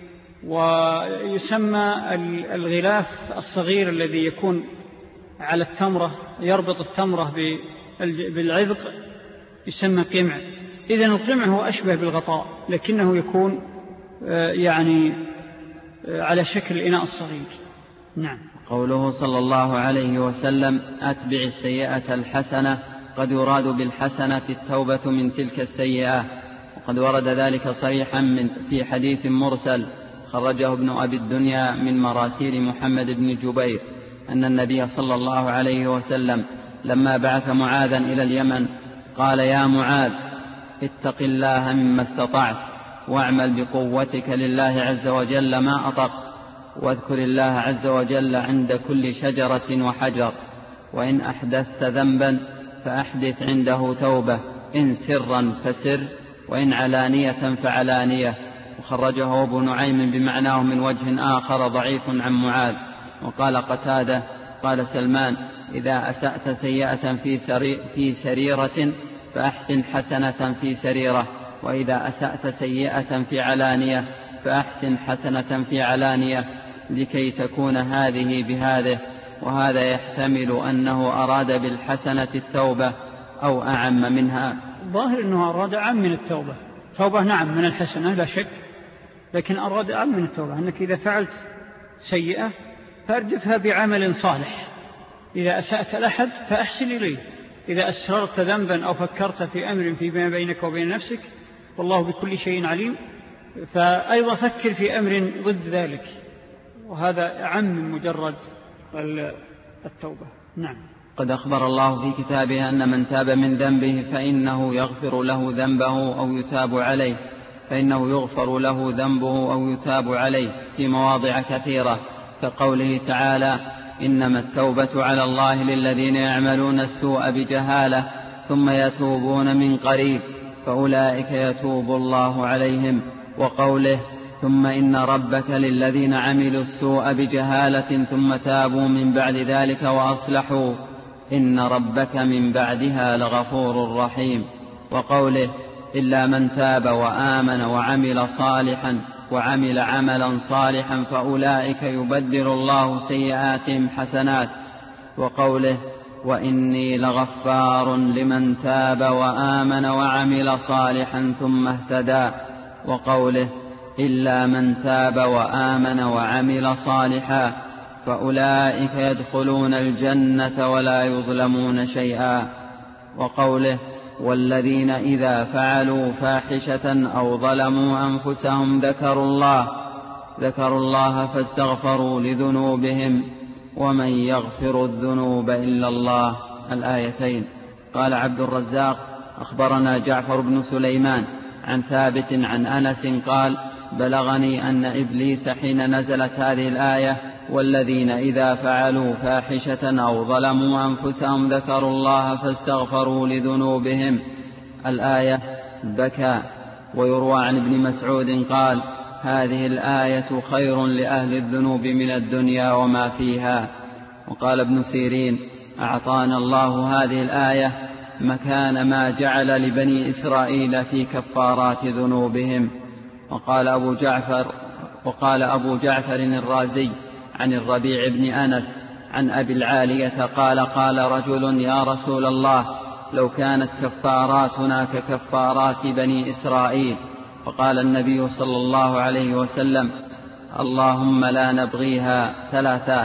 ويسمى الغلاف الصغير الذي يكون على التمرة، يربط التمرة بالعذق، يسمى قمع. إذن القمع هو أشبه بالغطاء، لكنه يكون يعني على شكل الإناء الصغير. نعم. قوله صلى الله عليه وسلم: أتبع السيئة الحسنة، قد يراد بالحسنة التوبة من تلك السيئة، وقد ورد ذلك صريحا من في حديث مرسل خرجه ابن أبي الدنيا من مراسيل محمد بن جبير أن النبي صلى الله عليه وسلم لما بعث معاذا إلى اليمن قال: يا معاذ، اتق الله مما استطعت، واعمل بقوتك لله عز وجل ما أطقت، واذكر الله عز وجل عند كل شجرة وحجر، وإن أحدثت ذنبا فأحدث عنده توبة، إن سرا فسر، وإن علانية فعلانية. وخرجه أبو نعيم بمعناه من وجه آخر ضعيف عن معاذ. وقال قتادة قال سلمان: إذا أسأت سيئة في, سري في سريرة فأحسن حسنة في سريرة، وإذا أسأت سيئة في علانية فأحسن حسنة في علانية، لكي تكون هذه بهذه. وهذا يحتمل أنه أراد بالحسنة التوبة أو أعم منها. ظاهر أنه أراد أعم من التوبة. توبة نعم من الحسنة لا شك، لكن أراد أعم من التوبة، أنك إذا فعلت سيئة فأردفها بعمل صالح، إذا أسأت الأحد فأحسن إليه، إذا أسررت ذنبا أو فكرت في أمر فيما بينك وبين نفسك والله بكل شيء عليم، فأيضا فكر في أمر ضد ذلك، وهذا أعم من مجرد التوبة. نعم. قد أخبر الله في كتابه أن من تاب من ذنبه فإنه يغفر له ذنبه أو يتاب عليه فإنه يغفر له ذنبه أو يتاب عليه في مواضع كثيرة، كقوله تعالى: إنما التوبة على الله للذين يعملون السوء بجهالة ثم يتوبون من قريب فأولئك يتوب الله عليهم. وقوله: ثم إن ربك للذين عملوا السوء بجهالة ثم تابوا من بعد ذلك وأصلحوا إن ربك من بعدها لغفور رحيم. وقوله: إلا من تاب وآمن وعمل صالحا وعمل عملا صالحا فأولئك يبدل الله سيئاتهم حسنات. وقوله: وإني لغفار لمن تاب وآمن وعمل صالحا ثم اهتدى. وقوله: إلا من تاب وآمن وعمل صالحا فأولئك يدخلون الجنة ولا يظلمون شيئا. وقوله: والذين إذا فعلوا فاحشة أو ظلموا أنفسهم ذكروا الله ذكروا الله فاستغفروا لذنوبهم ومن يغفر الذنوب إلا الله. الآيتين. قال عبد الرزاق: أخبرنا جعفر بن سليمان عن ثابت عن أنس قال: بلغني أن إبليس حين نزلت هذه الآية والذين إذا فعلوا فاحشة أو ظلموا أنفسهم ذكروا الله فاستغفروا لذنوبهم الآية بكى. ويروى عن ابن مسعود قال هذه الآية خير لأهل الذنوب من الدنيا وما فيها. وقال ابن سيرين أعطانا الله هذه الآية مكان ما جعل لبني إسرائيل في كفارات ذنوبهم. وقال أبو جعفر وقال أبو جعفر الرازي عن الربيع بن أنس عن أبي العالية قال قال رجل يا رسول الله لو كانت كفاراتنا ككفارات بني إسرائيل. فقال النبي صلى الله عليه وسلم اللهم لا نبغيها ثلاثا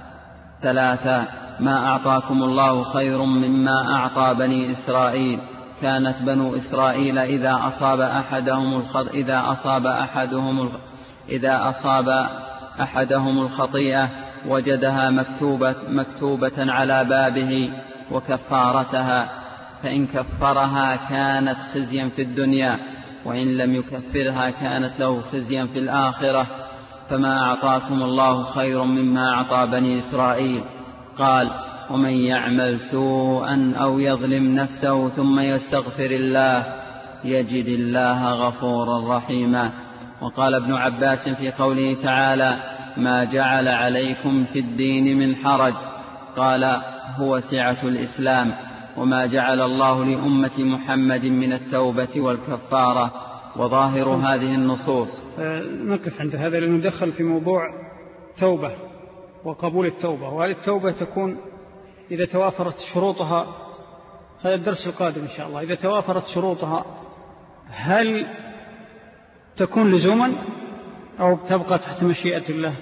ثلاثا ما أعطاكم الله خير مما أعطى بني إسرائيل. كانت بنو إسرائيل إذا أصاب أحدهم الخط إذا أصاب أحدهم إذا أصاب أحدهم الخطيئة وجدها مكتوبة مكتوبة على بابه وكفارتها، فإن كفرها كانت خزيا في الدنيا وإن لم يكفرها كانت له خزيا في الآخرة. فما أعطاكم الله خير مما أعطى بني إسرائيل. قال ومن يعمل سوءا أو يظلم نفسه ثم يستغفر الله يجد الله غفورا رحيما. وقال ابن عباس في قوله تعالى ما جعل عليكم في الدين من حرج قال هو سعة الإسلام وما جعل الله لأمة محمد من التوبة والكفارة. وظاهر هذه النصوص. نقف عند هذا لندخل في موضوع توبة وقبول التوبة، وهذه التوبة تكون إذا توافرت شروطها، هذا الدرس القادم إن شاء الله، إذا توافرت شروطها هل تكون لزوما أو تبقى تحت مشيئة الله؟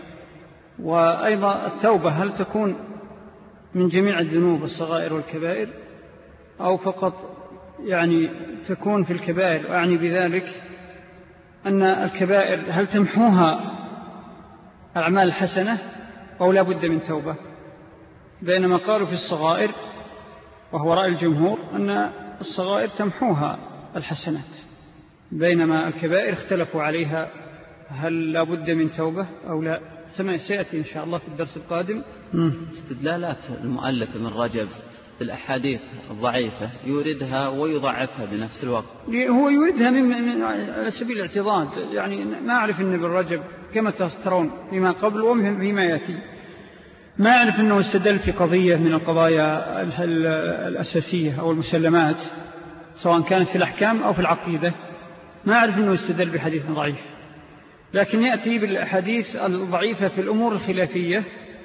وأيضا التوبة هل تكون من جميع الذنوب الصغائر والكبائر أو فقط يعني تكون في الكبائر؟ وأعني بذلك أن الكبائر هل تمحوها أعمال الحسنة أو لا بد من توبة؟ بينما قالوا في الصغائر وهو رأي الجمهور أن الصغائر تمحوها الحسنات، بينما الكبائر اختلفوا عليها هل لا بد من توبة أو لا. سيأتي إن شاء الله في الدرس القادم. استدلالات المؤلف من رجب الأحاديث الضعيفة يوردها ويضعفها بنفس الوقت. هو يوردها من, من على سبيل الاعتضاد، يعني ما أعرف أن ابن رجب كما ترون فيما قبل وفيما يأتي ما أعرف أنه استدل في قضية من القضايا الأساسية أو المسلمات سواء كانت في الأحكام أو في العقيدة، ما أعرف أنه استدل بحديث ضعيف، لكن يأتي بالحديث الضعيفة في الأمور الخلافية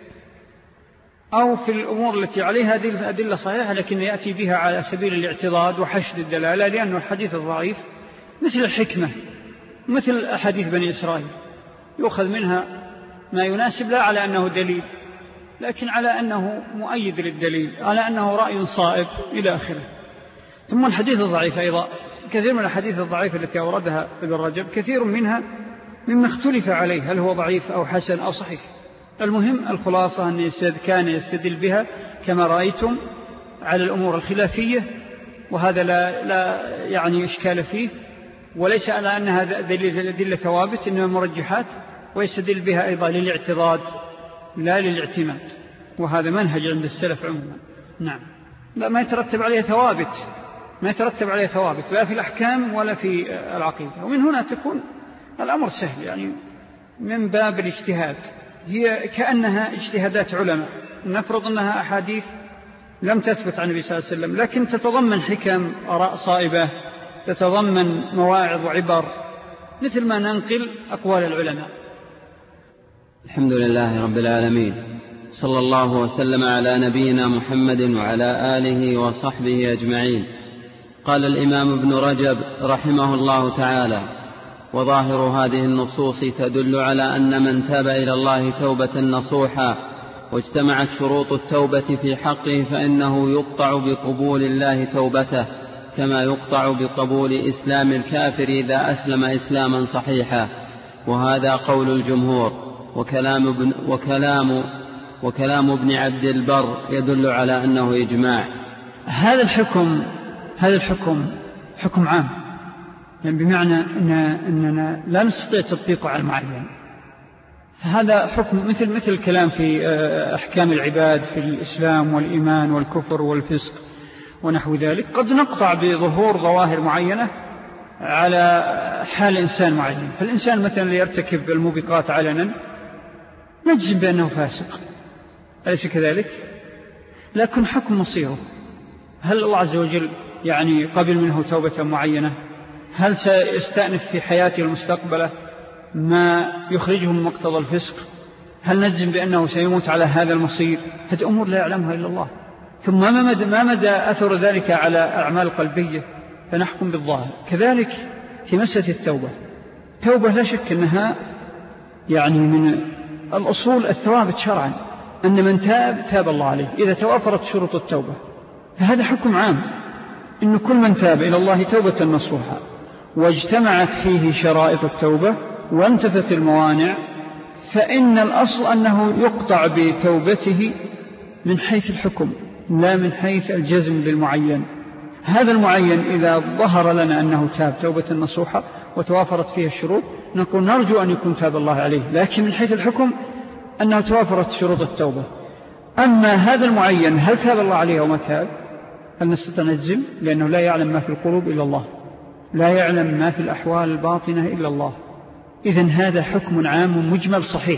أو في الأمور التي عليها أدلة صحيحة لكن يأتي بها على سبيل الاعتضاد وحشد الدلالة، لأنه الحديث الضعيف مثل الحكمة مثل أحاديث بني إسرائيل يؤخذ منها ما يناسب لا على أنه دليل لكن على أنه مؤيد للدليل، على أنه رأي صائب إلى آخره. ثم الحديث الضعيف أيضا كثير من الحديث الضعيفة التي أوردها ابن رجب كثير منها مما اختلف عليه هل هو ضعيف أو حسن أو صحيح. المهم الخلاصة أن كان يستدل بها كما رأيتم على الأمور الخلافية، وهذا لا, لا يعني إشكال فيه، وليس على أنها دليل ثوابت إنما مرجحات، ويستدل بها أيضا للاعتضاد لا للاعتماد، وهذا منهج عند السلف عموما. نعم، لا ما يترتب عليه ثوابت ما يترتب عليه ثوابت لا في الأحكام ولا في العقيدة، ومن هنا تكون الأمر سهل، يعني من باب الاجتهاد، هي كأنها اجتهادات علماء. نفرض أنها أحاديث لم تثبت عن النبي صلى الله عليه وسلم لكن تتضمن حكم آراء صائبة، تتضمن مواعظ وعبر، مثل ما ننقل أقوال العلماء. الحمد لله رب العالمين، صلى الله وسلم على نبينا محمد وعلى آله وصحبه أجمعين. قال الإمام ابن رجب رحمه الله تعالى: وظاهر هذه النصوص تدل على أن من تاب إلى الله توبة نصوحا واجتمعت شروط التوبة في حقه فإنه يقطع بقبول الله توبته كما يقطع بقبول إسلام الكافر إذا أسلم إسلاما صحيحا. وهذا قول الجمهور، وكلام ابن, وكلام وكلام ابن عبد البر يدل على أنه إجماع. هذا الحكم هذا الحكم حكم عام يعني بمعنى إن أننا لا نستطيع تطبيقه على المعين. هذا حكم مثل مثل الكلام في أحكام العباد في الإسلام والإيمان والكفر والفسق ونحو ذلك. قد نقطع بظهور ظواهر معينة على حال إنسان معين، فالإنسان مثلا اللي يرتكب الموبقات علنا نجزم بأنه فاسق، أليس كذلك؟ لكن حكم مصيره، هل الله عز وجل يعني قبل منه توبة معينة؟ هل سيستأنف في حياته المستقبلة ما يخرجه من مقتضى الفسق؟ هل نجزم بأنه سيموت على هذا المصير؟ هذه أمور لا يعلمها إلا الله. ثم ما مدى, ما مدى أثر ذلك على أعمال قلبية؟ فنحكم بالظاهر. كذلك في مسألة التوبة، التوبة لا شك أنها يعني من الأصول الثوابت شرعا، أن من تاب تاب الله عليه إذا توافرت شروط التوبة. فهذا حكم عام، إن كل من تاب إلى الله توبة نصوحا واجتمعت فيه شرائط التوبة وانتفت الموانع، فإن الأصل أنه يقطع بتوبته من حيث الحكم لا من حيث الجزم بالمعين. هذا المعين إذا ظهر لنا أنه تاب توبة نصوحة وتوافرت فيها الشروط نقول نرجو أن يكون تاب الله عليه، لكن من حيث الحكم أنه توافرت شروط التوبة. أما هذا المعين هل تاب الله عليه أو ما تاب، هل نستطيع نجزم؟ لأنه لا يعلم ما في القلوب إلا الله، لا يعلم ما في الأحوال الباطنة إلا الله. إذن هذا حكم عام مجمل صحيح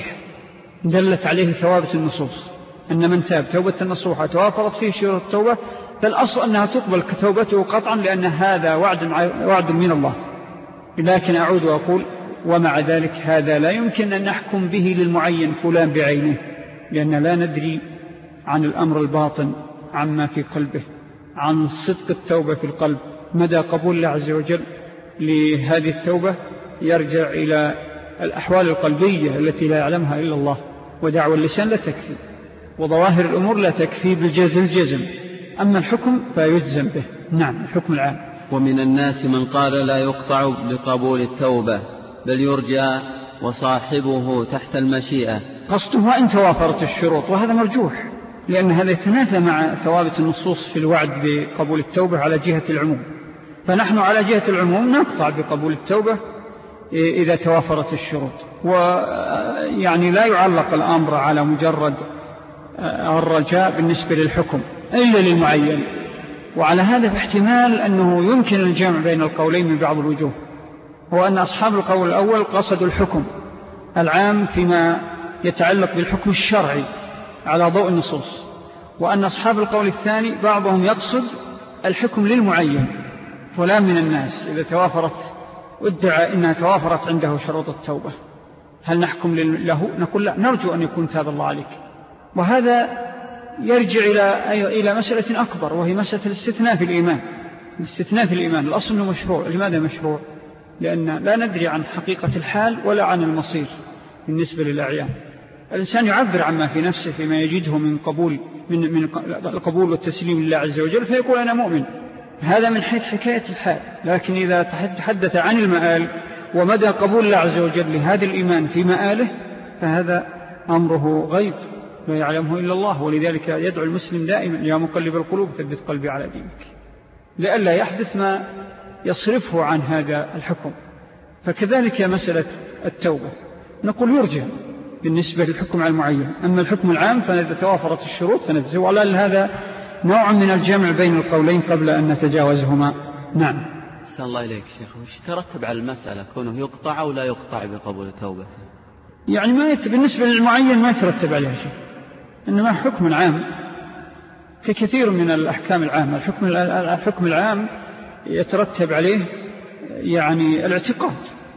دلت عليه ثوابت النصوص، أن من تاب توبة نصوحة توافرت فيه شروط التوبة فالأصل أنها تقبل كتوبته قطعا، لأن هذا وعد, وعد من الله. لكن أعود وأقول ومع ذلك هذا لا يمكن أن نحكم به للمعين فلان بعينه، لأن لا ندري عن الأمر الباطن عما في قلبه، عن صدق التوبة في القلب. مدى قبول الله عز وجل لهذه التوبة يرجع إلى الأحوال القلبية التي لا يعلمها إلا الله، ودعوى اللسان لا تكفي، وظواهر الأمور لا تكفي بالجزم الجزم، أما الحكم فيجزم به. نعم الحكم العام. ومن الناس من قال لا يقطع بقبول التوبة بل يرجى وصاحبه تحت المشيئة، قصده وإن توافرت الشروط، وهذا مرجوح لأن هذا يتنافى مع ثوابت النصوص في الوعد بقبول التوبة على جهة العموم. فنحن على جهة العموم نقطع بقبول التوبة إذا توافرت الشروط، ويعني لا يعلق الأمر على مجرد الرجاء بالنسبة للحكم إلا للمعين. وعلى هذا فاحتمال أنه يمكن الجمع بين القولين من بعض الوجوه، هو أن أصحاب القول الأول قصدوا الحكم العام فيما يتعلق بالحكم الشرعي على ضوء النصوص، وأن أصحاب القول الثاني بعضهم يقصد الحكم للمعين. فلان من الناس إذا توافرت وادعى إنها توافرت عنده شروط التوبة هل نحكم له؟ نقول لا، نرجو أن يكون تاب الله عليك. وهذا يرجع إلى إلى مسألة أكبر، وهي مسألة الاستثناء في الإيمان. الاستثناء في الإيمان الأصل أنه مشروع. لماذا مشروع؟ لأن لا ندري عن حقيقة الحال ولا عن المصير بالنسبة للأعيان. الإنسان يعبر عما في نفسه فيما يجده من قبول من من القبول والتسليم لله عز وجل فيقول أنا مؤمن، هذا من حيث حكاية الحال. لكن إذا تحدث عن المآل ومدى قبول الله عز وجل لهذا الإيمان في مآله فهذا أمره غيب لا يعلمه إلا الله. ولذلك يدعو المسلم دائما يا مقلب القلوب ثبت قلبي على دينك، لئلا يحدث ما يصرفه عن هذا الحكم. فكذلك مسألة التوبة نقول يرجع بالنسبة للحكم على المعين، أما الحكم العام فإذا توافرت الشروط فنجزم. وعلى هذا نوع من الجمع بين القولين قبل أن نتجاوزهما. نعم. أحسن الله إليك شيخ، وش ترتب على المسألة كونه يقطع أو لا يقطع بقبول توبته؟ يعني ما يت... بالنسبة للمعين ما يترتب عليه شيء، إنما حكم عام ككثير من الأحكام العامة. الحكم الحكم العام يترتب عليه يعني الاعتقاد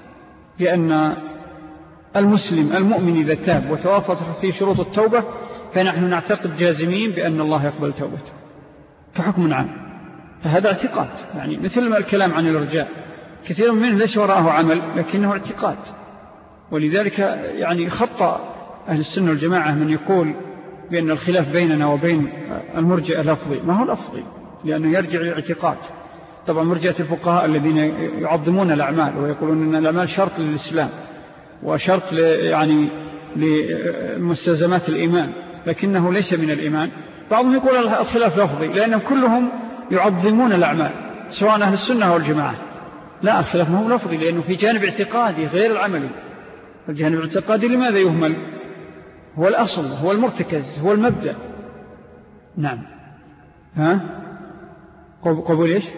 بأن المسلم المؤمن إذا تاب وتوافت فيه شروط التوبة فنحن نعتقد جازمين بأن الله يقبل توبته كحكم عام. فهذا اعتقاد، يعني مثل ما الكلام عن الرجاء كثير منه ليس وراءه عمل لكنه اعتقاد. ولذلك يعني خطأ أهل السنة والجماعة من يقول بأن الخلاف بيننا وبين المرجئة لفظي. ما هو لفظي؟ لأنه يرجع للاعتقاد. طبعا مرجئة الفقهاء الذين يعظمون الأعمال ويقولون أن الأعمال شرط للإسلام وشرط يعني لمستلزمات الإيمان، لكنه ليس من الإيمان. بعضهم يقول الخلاف لفظي لأنهم كلهم يعظمون الأعمال سواء أهل السنة والجماعة، لا، الخلاف ما هو لفظي، لأنه في جانب اعتقادي غير العملي. الجانب الاعتقادي لماذا يهمل؟ هو الأصل، هو المرتكز، هو المبدأ. نعم. ها قبول إيش؟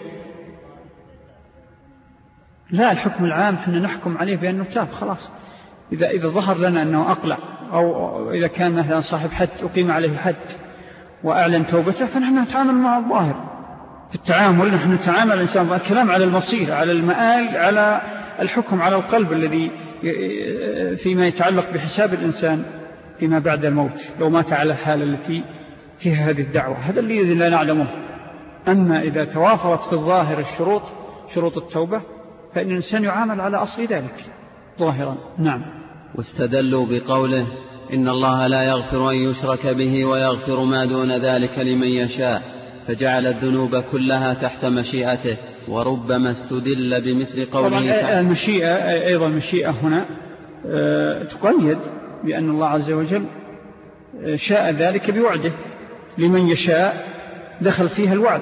لا، الحكم العام حنا نحكم عليه بأنه تاب خلاص. إذا, إذا ظهر لنا أنه أقلع، أو إذا كان مثلا صاحب حد أقيم عليه الحد وأعلن توبته، فنحن نتعامل مع الظاهر. في التعامل نحن نتعامل الإنسان، الكلام على المصير، على المآل، على الحكم على القلب الذي فيما يتعلق بحساب الإنسان فيما بعد الموت لو مات على الحالة التي فيها هذه الدعوة. هذا الذي لا نعلمه. أما إذا توافرت في الظاهر الشروط، شروط التوبة، فإن الإنسان يعامل على أصل ذلك ظاهرا. نعم. واستدلوا بقوله إن الله لا يغفر أن يشرك به ويغفر ما دون ذلك لمن يشاء، فجعل الذنوب كلها تحت مشيئته. وربما استدل بمثل قوله طبعا المشيئة أيضا المشيئة هنا تقيد بأن الله عز وجل شاء ذلك بوعده لمن يشاء، دخل فيها الوعد،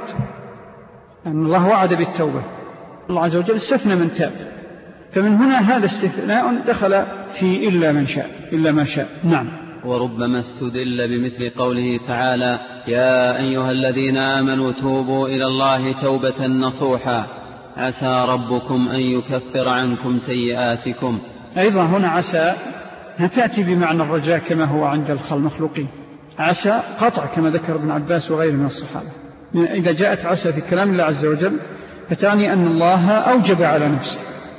أن الله وعد بالتوبة. الله عز وجل استثنى من تاب، فمن هنا هذا استثناء دخل في إلا من شاء، إلا ما شاء. نعم. وربما استدل بمثل قوله تعالى يا أيها الذين آمنوا توبوا إلى الله توبة نصوحا عسى ربكم أن يكفر عنكم سيئاتكم. أيضا هنا عسى تأتي بمعنى الرجاء كما هو عند المخلوقين. عسى قطع كما ذكر ابن عباس وغيره من الصحابة. إذا جاءت عسى في كلام الله عز وجل فتعني أن الله أوجب على نفسه.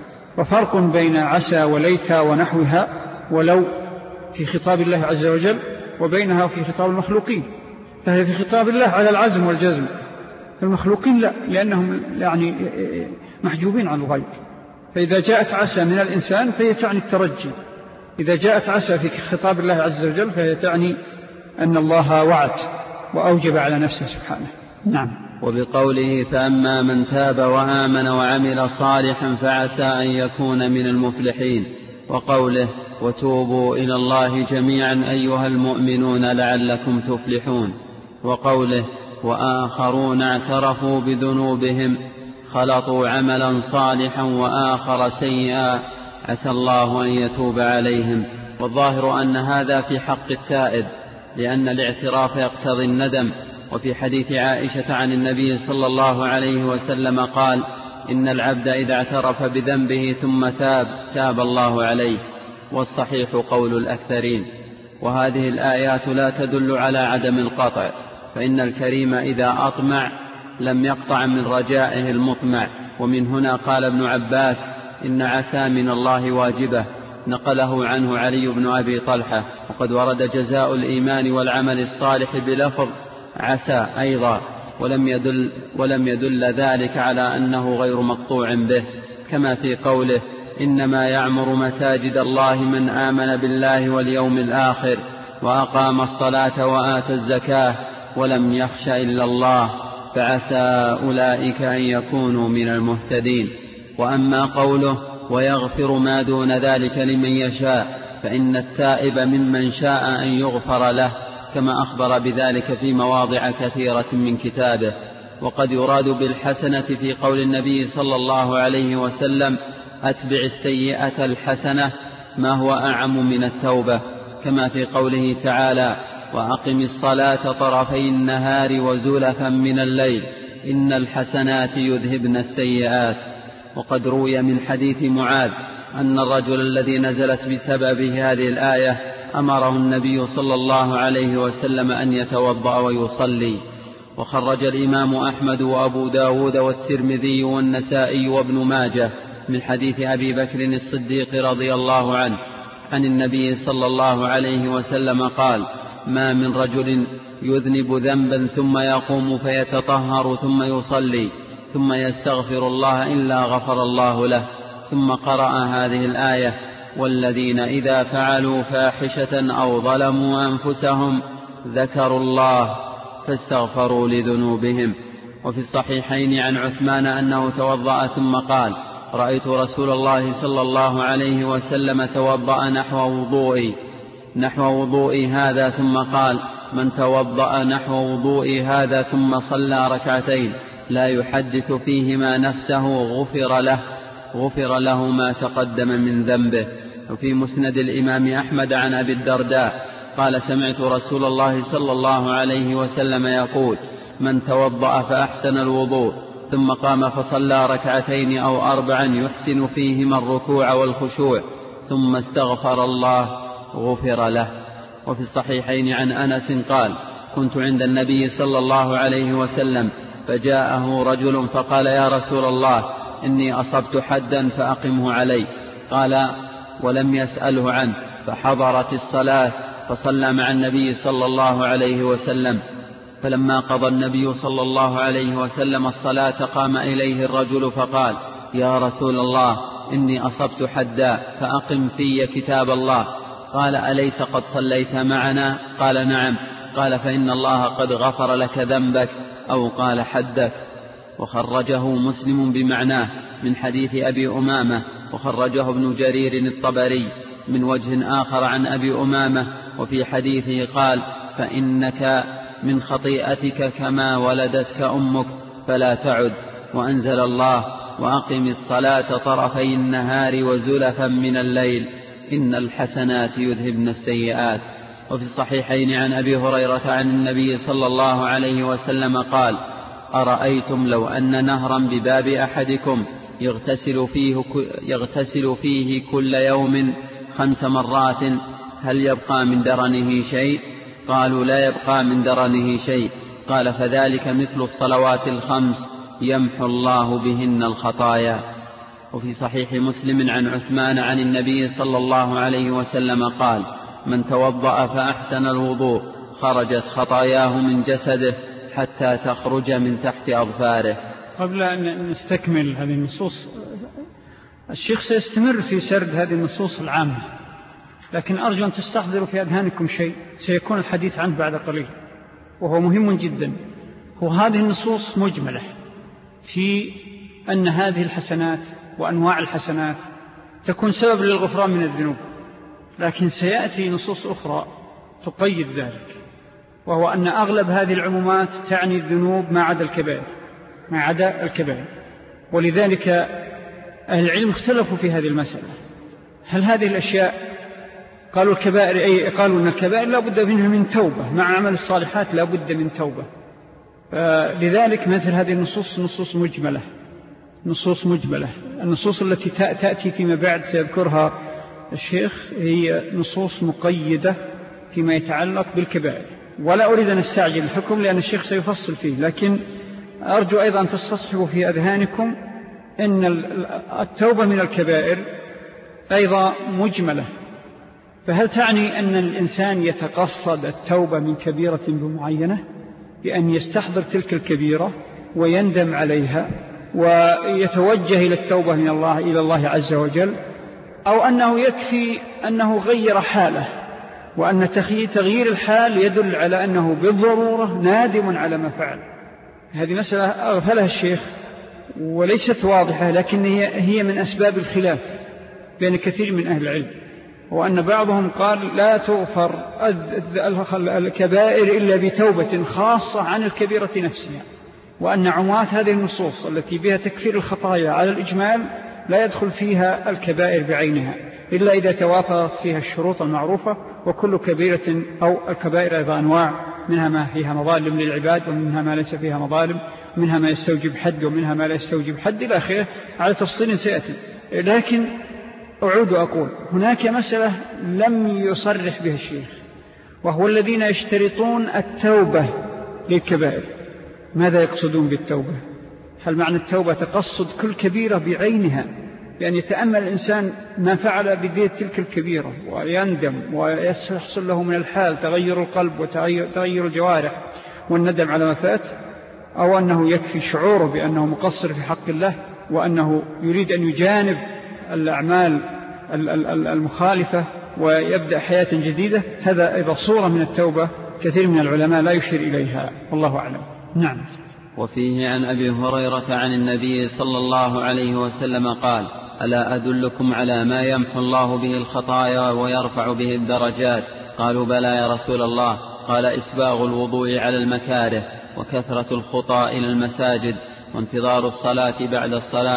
وفرق بين عسى وليت ونحوها ولو في خطاب الله عز وجل وبينها في خطاب المخلوقين. فهي في خطاب الله على العزم والجزم، المخلوقين لا، لأنهم يعني محجوبين عن الغيب. فإذا جاءت عسى من الإنسان فهي تعني الترجي، إذا جاءت عسى في خطاب الله عز وجل فهي تعني أن الله وعد وأوجب على نفسه سبحانه. نعم. وبقوله فأما من تاب وآمن وعمل صالحا فعسى أن يكون من المفلحين. وقوله وتوبوا إلى الله جميعا أيها المؤمنون لعلكم تفلحون. وقوله وآخرون اعترفوا بذنوبهم خلطوا عملا صالحا وآخر سيئا عسى الله أن يتوب عليهم. والظاهر أن هذا في حق التائب، لأن الاعتراف يقتضي الندم. وفي حديث عائشة عن النبي صلى الله عليه وسلم قال إن العبد إذا اعترف بذنبه ثم تاب تاب الله عليه. والصحيح قول الأكثرين. وهذه الآيات لا تدل على عدم القطع، فإن الكريم إذا أطمع لم يقطع من رجائه المطمع. ومن هنا قال ابن عباس إن عسى من الله واجبة، نقله عنه علي بن أبي طلحة. وقد ورد جزاء الإيمان والعمل الصالح بلفظ عسى أيضا، ولم يدل, ولم يدل ذلك على أنه غير مقطوع به، كما في قوله إنما يعمر مساجد الله من آمن بالله واليوم الآخر وأقام الصلاة وآتى الزكاة ولم يخش إلا الله فعسى أولئك أن يكونوا من المهتدين. وأما قوله ويغفر ما دون ذلك لمن يشاء، فإن التائب ممن شاء أن يغفر له، كما أخبر بذلك في مواضع كثيرة من كتابه. وقد يراد بالحسنة في قول النبي صلى الله عليه وسلم أتبع السيئة الحسنة ما هو أعم من التوبة، كما في قوله تعالى وأقم الصلاة طرفي النهار وزلفا من الليل إن الحسنات يذهبن السيئات. وقد روي من حديث معاذ أن الرجل الذي نزلت بسببه هذه الآية أمره النبي صلى الله عليه وسلم أن يتوضأ ويصلي. وخرج الإمام أحمد وأبو داود والترمذي والنسائي وابن ماجه من حديث أبي بكر الصديق رضي الله عنه عن النبي صلى الله عليه وسلم قال ما من رجل يذنب ذنبا ثم يقوم فيتطهر ثم يصلي ثم يستغفر الله إلا غفر الله له. ثم قرأ هذه الآية والذين إذا فعلوا فاحشة أو ظلموا أنفسهم ذكروا الله فاستغفروا لذنوبهم. وفي الصحيحين عن عثمان أنه توضأ ثم قال رأيت رسول الله صلى الله عليه وسلم توضأ نحو وضوئي نحو وضوئي هذا ثم قال من توضأ نحو وضوئي هذا ثم صلى ركعتين لا يحدث فيهما نفسه غفر له غفر له ما تقدم من ذنبه. وفي مسند الإمام أحمد عن أبي الدرداء قال سمعت رسول الله صلى الله عليه وسلم يقول من توضأ فأحسن الوضوء ثم قام فصلى ركعتين أو أربعا يحسن فيهما الركوع والخشوع ثم استغفر الله غفر له. وفي الصحيحين عن أنس قال كنت عند النبي صلى الله عليه وسلم فجاءه رجل فقال يا رسول الله إني أصبت حدا فأقمه علي. قال ولم يسأله عنه فحضرت الصلاة فصلى مع النبي صلى الله عليه وسلم. فلما قضى النبي صلى الله عليه وسلم الصلاة قام إليه الرجل فقال يا رسول الله إني أصبت حدا فأقم في كتاب الله. قال أليس قد صليت معنا؟ قال نعم. قال فإن الله قد غفر لك ذنبك أو قال حدك. وخرجه مسلم بمعناه من حديث أبي أمامة، وخرجه ابن جرير الطبري من وجه آخر عن أبي أمامة، وفي حديثه قال فإنك من خطيئتك كما ولدتك أمك فلا تعد. وأنزل الله وأقم الصلاة طرفي النهار وزلفا من الليل إن الحسنات يذهبن السيئات. وفي الصحيحين عن أبي هريرة عن النبي صلى الله عليه وسلم قال أرأيتم لو أن نهرا بباب أحدكم يغتسل فيه, يغتسل فيه كل يوم خمس مرات هل يبقى من درنه شيء؟ قالوا لا يبقى من درنه شيء. قال فذلك مثل الصلوات الخمس يمحو الله بهن الخطايا. وفي صحيح مسلم عن عثمان عن النبي صلى الله عليه وسلم قال من توضأ فأحسن الوضوء خرجت خطاياه من جسده حتى تخرج من تحت أظفاره. قبل أن نستكمل هذه النصوص، الشيخ سيستمر في سرد هذه النصوص العامة، لكن أرجو أن تستحضروا في أذهانكم شيء سيكون الحديث عنه بعد قليل وهو مهم جدا. هو هذه النصوص مجملة في أن هذه الحسنات وأنواع الحسنات تكون سبب للغفران من الذنوب، لكن سيأتي نصوص أخرى تقيد ذلك، وهو أن أغلب هذه العمومات تعني الذنوب ما عدا الكبائر ما عدا الكبائر ولذلك أهل العلم اختلفوا في هذه المسألة. هل هذه الأشياء قالوا الكبائر أي قالوا أن الكبائر لا بد منها من توبة، مع عمل الصالحات لا بد من توبة. لذلك مثل هذه النصوص نصوص مجملة نصوص مجملة النصوص التي تأتي فيما بعد سيذكرها الشيخ هي نصوص مقيدة فيما يتعلق بالكبائر، ولا أريد أن أستعجل الحكم لأن الشيخ سيفصل فيه، لكن أرجو أيضا أن تستصحبوا في أذهانكم أن التوبة من الكبائر أيضا مجملة. فهل تعني أن الإنسان يتقصد التوبة من كبيرة بمعينة بأن يستحضر تلك الكبيرة ويندم عليها ويتوجه إلى التوبة من الله إلى الله عز وجل، أو أنه يكفي أنه غير حاله وأن تغيير الحال يدل على أنه بالضرورة نادم على ما فعل؟ هذه مسألة أغفلها الشيخ وليست واضحة، لكن هي من أسباب الخلاف بين كثير من أهل العلم، وأن بعضهم قال لا تغفر الكبائر إلا بتوبة خاصة عن الكبيرة نفسها، وأن عموات هذه النصوص التي بها تكفير الخطايا على الإجمال لا يدخل فيها الكبائر بعينها إلا إذا توافرت فيها الشروط المعروفة. وكل كبيرة أو الكبائر أيضا أنواع، منها ما فيها مظالم للعباد ومنها ما ليس فيها مظالم، منها ما يستوجب حد ومنها ما لا يستوجب حد إلى آخره على تفصيل سيأتي. لكن أعود أقول هناك مسألة لم يصرح بها الشيخ، وهو الذين يشترطون التوبة للكبائر. ماذا يقصدون بالتوبة؟ هل معنى التوبة تقصد كل كبيرة بعينها بأن يتأمل الإنسان ما فعل بذات تلك الكبيرة ويندم ويحصل له من الحال تغير القلب وتغير الجوارح والندم على ما فات، أو أنه يكفي شعوره بأنه مقصر في حق الله وأنه يريد أن يجانب الأعمال المخالفة ويبدأ حياة جديدة؟ هذا أيضا صورة من التوبة كثير من العلماء لا يشير إليها، والله أعلم. نعم. وفيه عن أبي هريرة عن النبي صلى الله عليه وسلم قال ألا أدلكم على ما يمحو الله به الخطايا ويرفع به الدرجات؟ قالوا بلى يا رسول الله. قال إسباغ الوضوء على المكاره، وكثرة الخطى إلى المساجد، وانتظار الصلاة بعد الصلاة،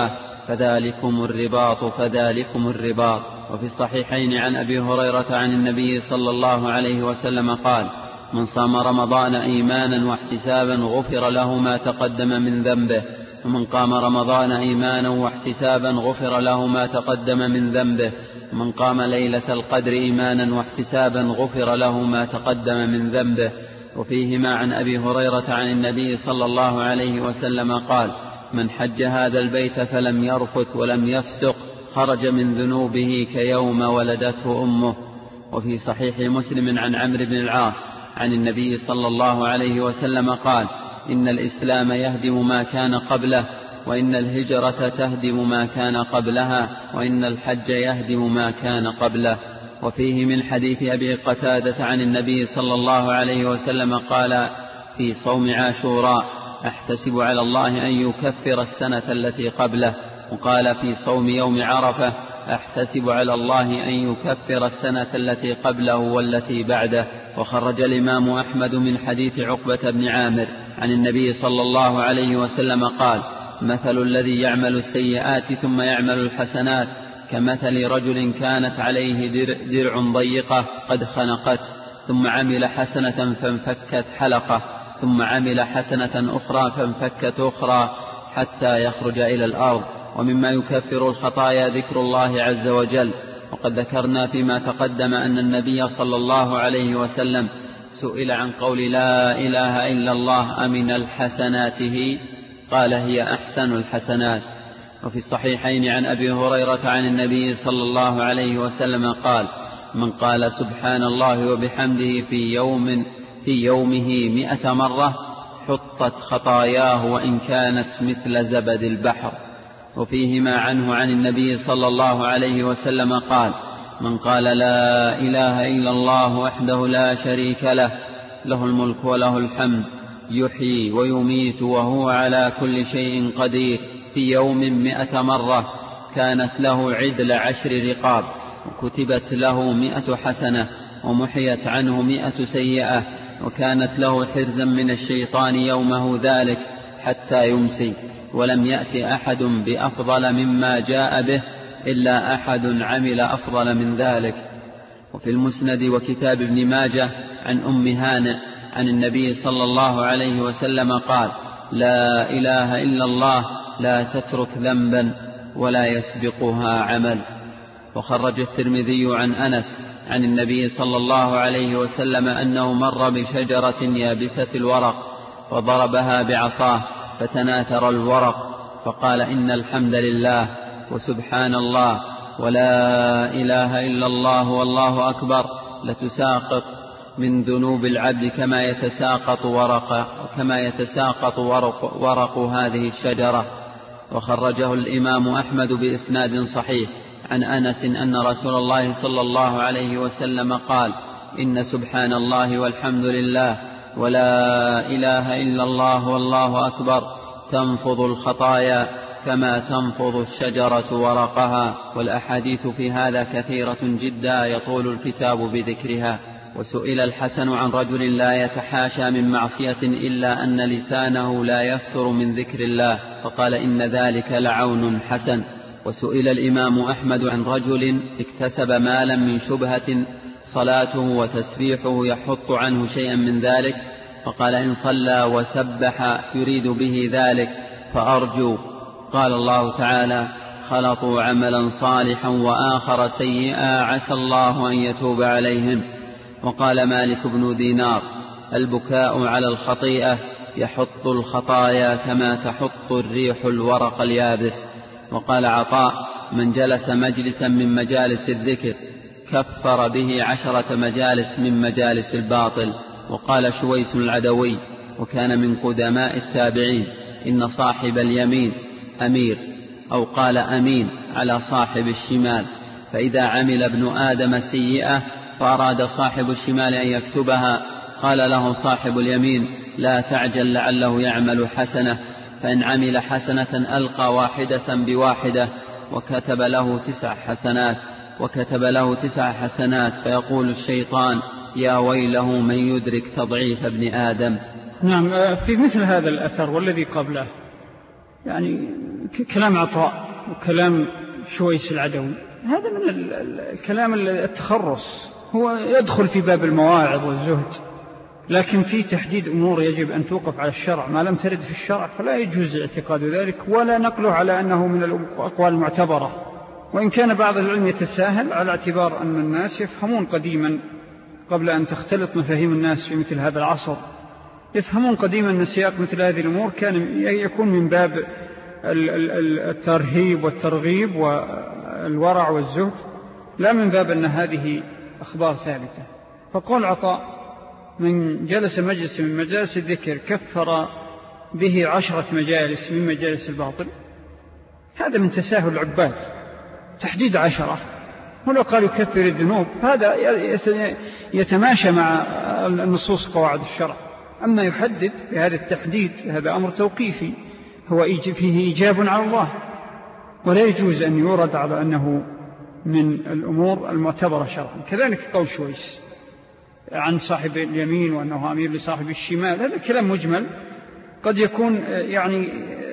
فذلكم الرباط فذلكم الرباط. وفي الصحيحين عن أبي هريرة عن النبي صلى الله عليه وسلم قال: من صام رمضان إيمانا واحتسابا غفر له ما تقدم من ذنبه، ومن قام رمضان إيمانا واحتسابا غفر له ما تقدم من ذنبه، ومن قام ليلة القدر إيمانا واحتسابا غفر له ما تقدم من ذنبه. وفيهما عن أبي هريرة عن النبي صلى الله عليه وسلم قال: من حج هذا البيت فلم يرفث ولم يفسق خرج من ذنوبه كيوم ولدته أمه. وفي صحيح مسلم عن عمرو بن العاص عن النبي صلى الله عليه وسلم قال: إن الإسلام يهدم ما كان قبله، وإن الهجرة تهدم ما كان قبلها، وإن الحج يهدم ما كان قبله. وفيه من حديث أبي قتادة عن النبي صلى الله عليه وسلم قال في صوم عاشوراء: أحتسب على الله أن يكفر السنة التي قبله. وقال في صوم يوم عرفة: أحتسب على الله أن يكفر السنة التي قبله والتي بعده. وخرج الإمام أحمد من حديث عقبة بن عامر عن النبي صلى الله عليه وسلم قال: مثل الذي يعمل السيئات ثم يعمل الحسنات كمثل رجل كانت عليه درع ضيقة قد خنقته، ثم عمل حسنة فانفكت حلقة، ثم عمل حسنة أخرى فانفكت أخرى حتى يخرج إلى الأرض. ومما يكفر الخطايا ذكر الله عز وجل. وقد ذكرنا فيما تقدم أن النبي صلى الله عليه وسلم سئل عن قول لا إله إلا الله أمن الحسناته؟ قال: هي أحسن الحسنات. وفي الصحيحين عن أبي هريرة عن النبي صلى الله عليه وسلم قال: من قال سبحان الله وبحمده في يوم في يومه مئة مرة حطت خطاياه وإن كانت مثل زبد البحر. وفيهما عنه عن النبي صلى الله عليه وسلم قال: من قال لا إله إلا الله وحده لا شريك له، له الملك وله الحمد، يحيي ويميت وهو على كل شيء قدير، في يوم مئة مرة كانت له عدل عشر رقاب، وكتبت له مئة حسنة، ومحيت عنه مئة سيئة، وكانت له حرزا من الشيطان يومه ذلك حتى يمسي. ولم يأت أحد بأفضل مما جاء به إلا أحد عمل أفضل من ذلك. وفي المسند وكتاب ابن ماجه عن أم هانئ عن النبي صلى الله عليه وسلم قال: لا إله إلا الله لا تترك ذنبا ولا يسبقها عمل. وخرج الترمذي عن أنس عن النبي صلى الله عليه وسلم أنه مر بشجرة يابسة الورق وضربها بعصاه فتناثر الورق، فقال: إن الحمد لله وسبحان الله ولا إله إلا الله والله أكبر لتساقط من ذنوب العبد كما يتساقط ورق كما يتساقط ورق, ورق هذه الشجرة. وخرجه الإمام أحمد بإسناد صحيح عن أنس أن رسول الله صلى الله عليه وسلم قال: إن سبحان الله والحمد لله ولا إله إلا الله والله أكبر تنفض الخطايا كما تنفض الشجرة ورقها. والأحاديث في هذا كثيرة جدا يطول الكتاب بذكرها. وسئل الحسن عن رجل لا يتحاشى من معصية إلا أن لسانه لا يفتر من ذكر الله، فقال: إن ذلك لعون حسن. وسئل الإمام أحمد عن رجل اكتسب مالا من شبهة صلاته وتسبيحه يحط عنه شيئا من ذلك، فقال: إن صلى وسبح يريد به ذلك فأرجو. قال الله تعالى: خلطوا عملا صالحا وآخر سيئا عسى الله أن يتوب عليهم. وقال مالك بن دينار: البكاء على الخطيئة يحط الخطايا كما تحط الريح الورق اليابس. وقال عطاء: من جلس مجلسا من مجالس الذكر كفر به عشرة مجالس من مجالس الباطل. وقال شويس العدوي وكان من قدماء التابعين: إن صاحب اليمين أمير، أو قال أمين على صاحب الشمال، فإذا عمل ابن آدم سيئة فأراد صاحب الشمال أن يكتبها قال له صاحب اليمين: لا تعجل لعله يعمل حسنة، فإن عمل حسنة ألقى واحدة بواحدة وكتب له تسع حسنات وكتب له تسع حسنات فيقول الشيطان: يا ويله من يدرك تضعيف ابن آدم. نعم. في مثل هذا الأثر والذي قبله يعني كلام عطاء وكلام شويس العدوي هذا من الكلام التخرص، هو يدخل في باب المواعظ والزهد، لكن في تحديد أمور يجب أن توقف على الشرع، ما لم ترد في الشرع فلا يجوز اعتقاد ذلك ولا نقله على أنه من الأقوال المعتبرة. وإن كان بعض العلم يتساهل على اعتبار أن الناس يفهمون قديما قبل أن تختلط مفاهيم الناس في مثل هذا العصر، يفهمون قديما أن سياق مثل هذه الأمور كان يكون من باب الترهيب والترغيب والورع والزهد، لا من باب أن هذه أخبار ثابتة. فقول عطاء من جلس مجلس من مجالس الذكر كفر به عشرة مجالس من مجالس الباطل، هذا من تساهل العباد، تحديد عشرة، ولو قال يكفر الذنوب هذا يتماشى مع النصوص قواعد الشرع. أما يحدد بهذا التحديد هذا أمر توقيفي هو فيه إيجاب على الله، ولا يجوز أن يورد على أنه من الأمور المعتبرة شرعا. كذلك قول شويس عن صاحب اليمين وأنه أمير لصاحب الشمال، هذا كلام مجمل قد يكون يعني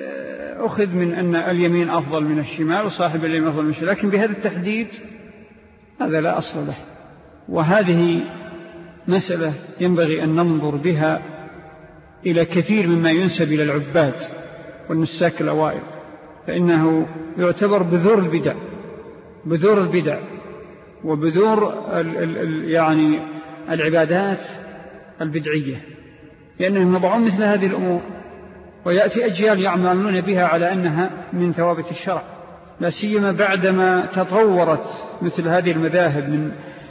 أخذ من أن اليمين أفضل من الشمال وصاحب اليمين أفضل من الشمال، لكن بهذا التحديد هذا لا أصل له. وهذه مسألة ينبغي أن ننظر بها إلى كثير مما ينسب إلى العباد والنساك الأوائل، فإنه يعتبر بذور البدع، بذور البدع وبذور ال ال ال يعني العبادات البدعية، لأنهم يضعون مثل هذه الأمور ويأتي أجيال يعملون بها على أنها من ثوابت الشرع، لا سيما بعدما تطورت مثل هذه المذاهب من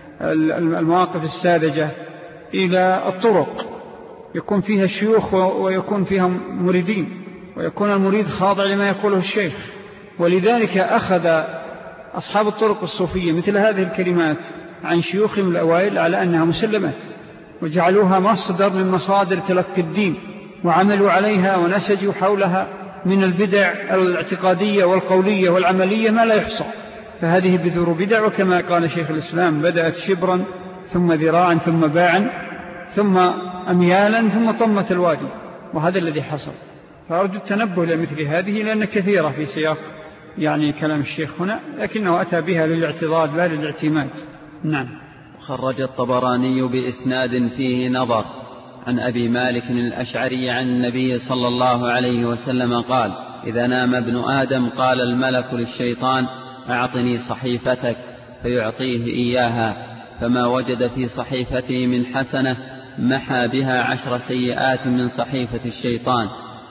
المواقف الساذجة إلى الطرق يكون فيها الشيوخ ويكون فيها مريدين، ويكون المريد خاضع لما يقوله الشيخ. ولذلك أخذ أصحاب الطرق الصوفية مثل هذه الكلمات عن شيوخهم الأوائل على أنها مسلمات، وجعلوها مصدر من مصادر تلقي الدين، وعملوا عليها ونسجوا حولها من البدع الاعتقادية والقولية والعملية ما لا يحصى. فهذه بذور بدع، وكما قال شيخ الإسلام بدأت شبرا ثم ذراعا ثم باعا ثم أميالا ثم طمت الوادي، وهذا الذي حصل. فأرجو التنبه لمثل هذه لأن كثيرة في سياق يعني كلام الشيخ هنا، لكنه أتى بها للاعتضاد لا للاعتماد. نعم. خرج الطبراني بإسناد فيه نظر عن أبي مالك الأشعري عن النبي صلى الله عليه وسلم قال: إذا نام ابن آدم قال الملك للشيطان: أعطني صحيفتك، فيعطيه إياها، فما وجد في صحيفته من حسنة محى بها عشر سيئات من صحيفة الشيطان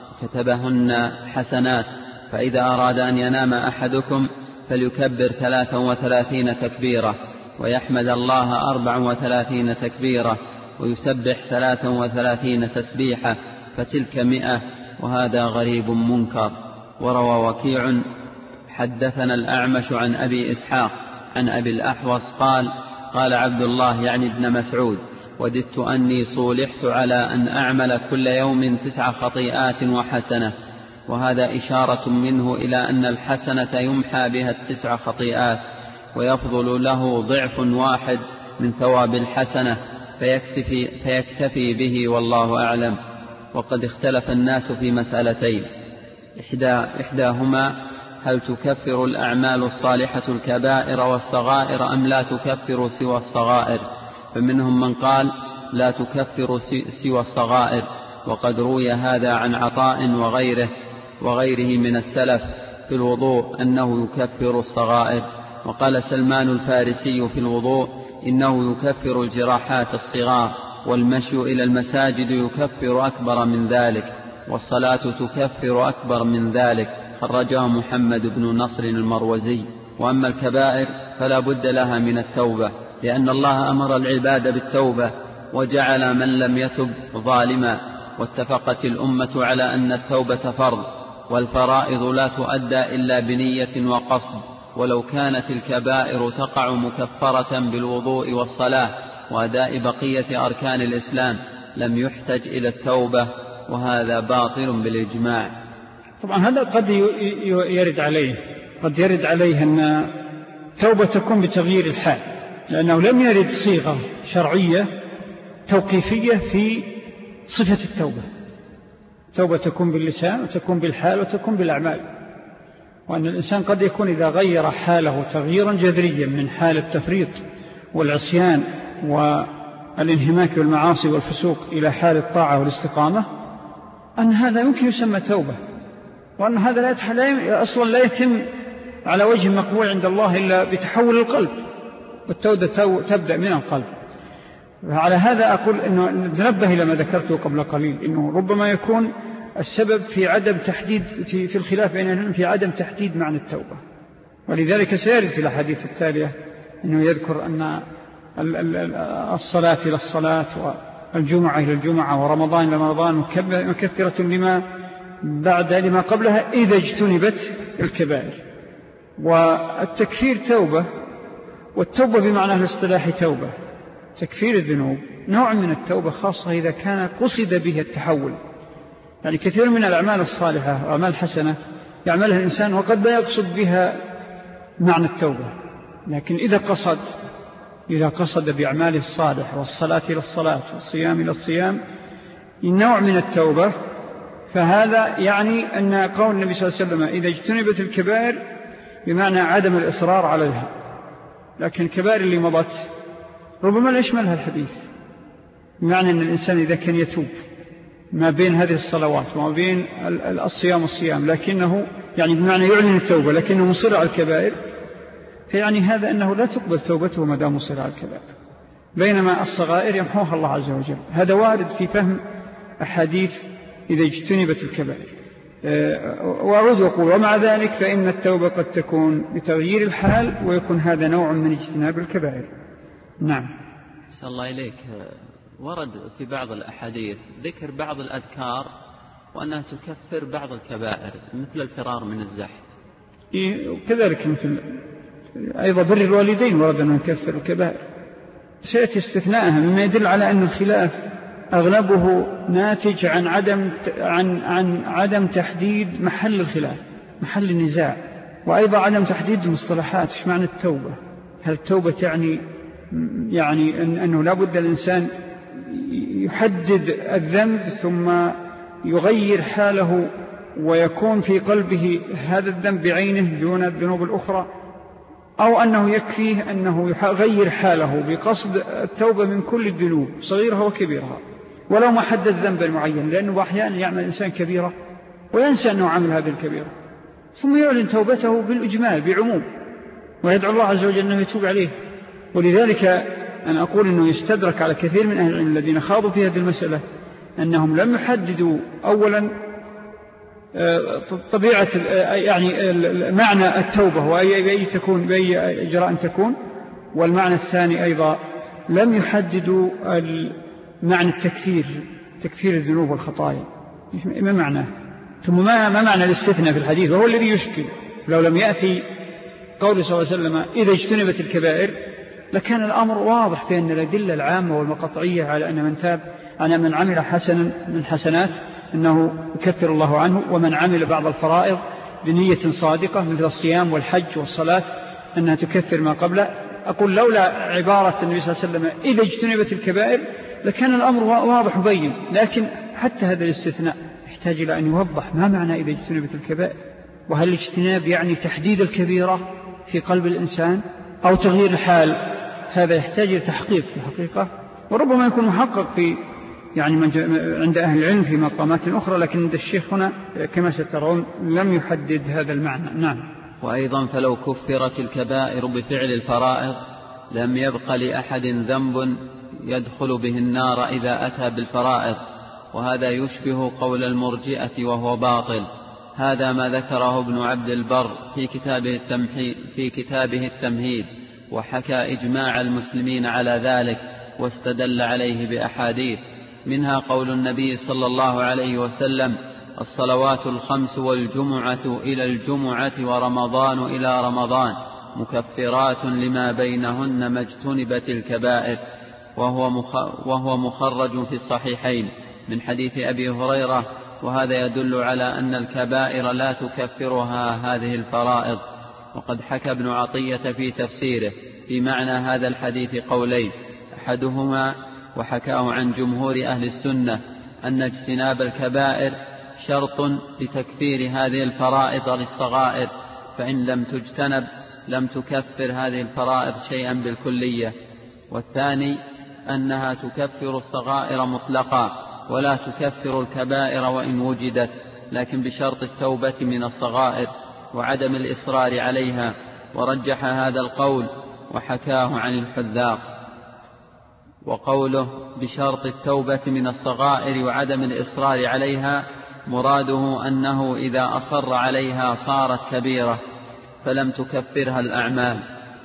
كتبهن حسنات. فإذا أراد أن ينام أحدكم فليكبر ثلاثا وثلاثين تكبيرة، ويحمد الله أربعا وثلاثين تكبيرة، ويسبح ثلاثا وثلاثين تسبيحة، فتلك مئة. وهذا غريب منكر. وروى وكيع حدثنا الأعمش عن أبي إسحاق عن أبي الأحوص قال: قال عبد الله يعني ابن مسعود: وددت أني صولحت على أن أعمل كل يوم تسع خطيئات وحسنة. وهذا إشارة منه إلى أن الحسنة يمحى بها التسع خطيئات، ويفضل له ضعف واحد من ثواب الحسنة، فيكتفي, فيكتفي به، والله أعلم. وقد اختلف الناس في مسألتين: إحدى إحداهما هل تكفر الأعمال الصالحة الكبائر والصغائر أم لا تكفر سوى الصغائر؟ فمنهم من قال لا تكفر سوى الصغائر، وقد روي هذا عن عطاء وغيره وغيره من السلف في الوضوء أنه يكفر الصغائر. وقال سلمان الفارسي في الوضوء إنه يكفر الجراحات الصغار، والمشي إلى المساجد يكفر أكبر من ذلك، والصلاة تكفر أكبر من ذلك. خرجه محمد بن نصر المروزي. وأما الكبائر فلا بد لها من التوبة، لأن الله أمر العباد بالتوبة وجعل من لم يتب ظالما. واتفقت الأمة على أن التوبة فرض، والفرائض لا تؤدى إلا بنية وقصد. ولو كانت الكبائر تقع مكفرة بالوضوء والصلاة وأداء بقية أركان الإسلام لم يحتج إلى التوبة، وهذا باطل بالإجماع. طبعا هذا قد يرد عليه قد يرد عليه أن توبة تكون بتغيير الحال، لأنه لم يرد صيغة شرعية توقيفية في صفة التوبة. توبة تكون باللسان وتكون بالحال وتكون بالأعمال. وأن الإنسان قد يكون إذا غير حاله تغييرا جذريا من حال التفريط والعصيان والانهماك بالمعاصي والفسوق إلى حال الطاعة والاستقامة، أن هذا يمكن يسمى توبة، وأن هذا لا يتحل أصلا لا يتم على وجه مقبول عند الله إلا بتحول القلب، والتوبة تبدأ من القلب. على هذا أقول أنه نتنبه إلى ما ذكرته قبل قليل، أنه ربما يكون السبب في عدم تحديد في, في الخلاف بين العلم في عدم تحديد معنى التوبة، ولذلك سيرد في الحديث التالية أنه يذكر أن الصلاة إلى الصلاة والجمعة إلى الجمعة ورمضان إلى رمضان مكفرة لما بعد لما قبلها إذا اجتنبت الكبائر. والتكفير توبة، والتوبة بمعنى الاصطلاحي توبة. تكفير الذنوب نوع من التوبة، خاصة إذا كان قصد به التحول. يعني كثير من الأعمال الصالحة وأعمال الحسنة يعملها الإنسان وقد لا يقصد بها معنى التوبة، لكن إذا قصد إذا قصد بأعماله الصالح والصلاة إلى الصلاة والصيام إلى الصيام نوع من التوبة، فهذا يعني أن قول النبي صلى الله عليه وسلم إذا اجتنبت الكبائر بمعنى عدم الإصرار عليها. لكن الكبائر اللي مضت ربما لا يشملها الحديث، بمعنى أن الإنسان إذا كان يتوب ما بين هذه الصلوات وما بين الصيام والصيام لكنه يعني بمعنى يعلن التوبة لكنه مصر على الكبائر، فيعني هذا أنه لا تقبل توبته ما دام مصر على الكبائر، بينما الصغائر يمحوها الله عز وجل. هذا وارد في فهم أحاديث إذا اجتنبت الكبائر. وأعود وأقول ومع ذلك فإن التوبة قد تكون بتغيير الحال، ويكون هذا نوع من اجتناب الكبائر. نعم. أسأل الله إليك، ورد في بعض الأحاديث ذكر بعض الأذكار وأنها تكفر بعض الكبائر مثل الفرار من الزحف. كذلك مثل أيضا بر الوالدين ورد أنه يكفر الكبائر، سيأتي استثناءها، مما يدل على أن الخلاف أغلبه ناتج عن عدم عن عن عدم تحديد محل الخلاف، محل النزاع، وأيضا عدم تحديد المصطلحات. إيش معنى التوبة؟ هل التوبة تعني يعني أن أنه لا بد الإنسان يحدد الذنب ثم يغير حاله ويكون في قلبه هذا الذنب بعينه دون الذنوب الأخرى، أو أنه يكفيه أنه يغير حاله بقصد التوبة من كل الذنوب صغيرها وكبيرها ولو ما حدد ذنبا معين، لأنه أحيانا يعمل إنسان كبيرة وينسى أنه عمل هذه الكبيرة ثم يعلن توبته بالإجمال بعموم ويدعو الله عز وجل أنه يتوب عليه. ولذلك أنا أقول أنه يستدرك على كثير من أهل العلم الذين خاضوا في هذه المسألة أنهم لم يحددوا أولا طبيعة يعني معنى التوبة وأي تكون بأي إجراء تكون، والمعنى الثاني أيضا لم يحددوا معنى التكفير، تكفير الذنوب والخطايا ما معناه، ثم ما معنى الاستثناء في الحديث، وهو الذي يشكل. لو لم يأتي قول صلى الله عليه وسلم إذا اجتنبت الكبائر لكان الأمر واضح في أن الأدلة العامة والمقطعية على أن من تاب أن من عمل حسنا من حسنات أنه يكفر الله عنه، ومن عمل بعض الفرائض بنية صادقة مثل الصيام والحج والصلاة أنها تكفر ما قبله. أقول لولا عبارة النبي صلى الله عليه وسلم إذا اجتنبت الكبائر لكان الأمر واضح وبين، لكن حتى هذا الاستثناء يحتاج إلى أن يوضح ما معنى إذا اجتنبت الكبائر، وهل الاجتناب يعني تحديد الكبيرة في قلب الإنسان أو تغيير الحال؟ هذا يحتاج إلى تحقيق في الحقيقة، وربما يكون محقق في يعني عند أهل العلم في مقامات أخرى، لكن عند الشيخ هنا كما سترون لم يحدد هذا المعنى. نعم. وأيضا فلو كفرت الكبائر بفعل الفرائض لم يبق لأحد ذنب يدخل به النار إذا أتى بالفرائض، وهذا يشبه قول المرجئة وهو باطل. هذا ما ذكره ابن عبد البر في كتابه التمهيد, في كتابه التمهيد وحكى إجماع المسلمين على ذلك واستدل عليه بأحاديث، منها قول النبي صلى الله عليه وسلم الصلوات الخمس والجمعة إلى الجمعة ورمضان إلى رمضان مكفرات لما بينهن ما اجتنبت الكبائر، وهو, مخ... وهو مخرج في الصحيحين من حديث أبي هريرة، وهذا يدل على أن الكبائر لا تكفرها هذه الفرائض. وقد حكى ابن عطية في تفسيره في معنى هذا الحديث قولين، أحدهما وحكاه عن جمهور أهل السنة أن اجتناب الكبائر شرط لتكفير هذه الفرائض للصغائر، فإن لم تجتنب لم تكفر هذه الفرائض شيئا بالكلية. والثاني أنها تكفر الصغائر مطلقا ولا تكفر الكبائر وإن وجدت، لكن بشرط التوبة من الصغائر وعدم الإصرار عليها، ورجح هذا القول وحكاه عن الحذاق. وقوله بشرط التوبة من الصغائر وعدم الإصرار عليها مراده أنه إذا أصر عليها صارت كبيرة فلم تكفرها الأعمال.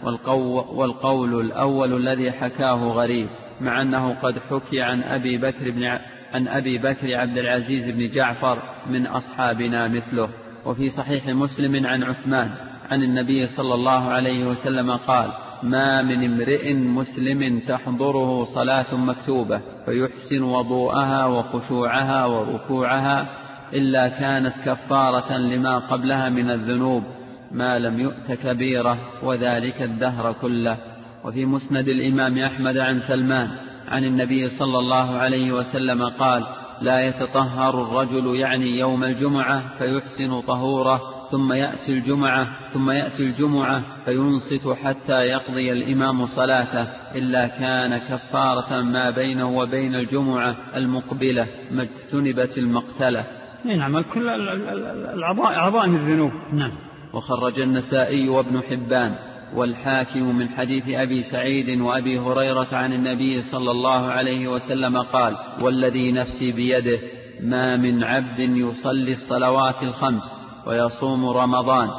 والقول الأول الذي حكاه غريب، مع أنه قد حكي عن أبي بكر بن عن أبي بكر عبد العزيز بن جعفر من أصحابنا مثله. وفي صحيح مسلم عن عثمان عن النبي صلى الله عليه وسلم قال: ما من امرئ مسلم تحضره صلاة مكتوبة فيحسن وضوءها وخشوعها وركوعها إلا كانت كفارة لما قبلها من الذنوب ما لم يؤت كبيرة، وذلك الدهر كله. وفي مسند الإمام أحمد عن سلمان عن النبي صلى الله عليه وسلم قال: لا يتطهر الرجل يعني يوم الجمعة فيحسن طهوره ثم يأتي الجمعة ثم يأتي الجمعة فينصت حتى يقضي الإمام صلاته إلا كان كفارة ما بينه وبين الجمعة المقبلة ما اجتنبت المقتلة. نعم، كل عظائم الذنوب. نعم. وخرج النسائي وابن حبان والحاكم من حديث أبي سعيد وأبي هريرة عن النبي صلى الله عليه وسلم قال: والذي نفسي بيده ما من عبد يصلي الصلوات الخمس ويصوم رمضان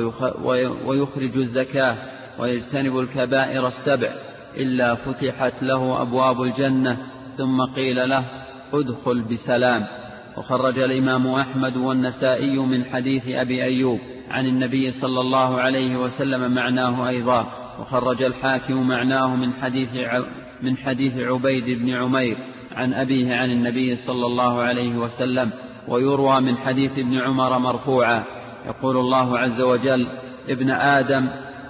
ويخرج الزكاة ويجتنب الكبائر السبع إلا فتحت له أبواب الجنة ثم قيل له: ادخل بسلام. وخرج الإمام أحمد والنسائي من حديث أبي أيوب عن النبي صلى الله عليه وسلم معناه أيضا. وخرج الحاكم معناه من حديث من حديث عبيد بن عمير عن أبيه عن النبي صلى الله عليه وسلم. ويروى من حديث ابن عمر مرفوعا يقول الله عز وجل: ابن آدم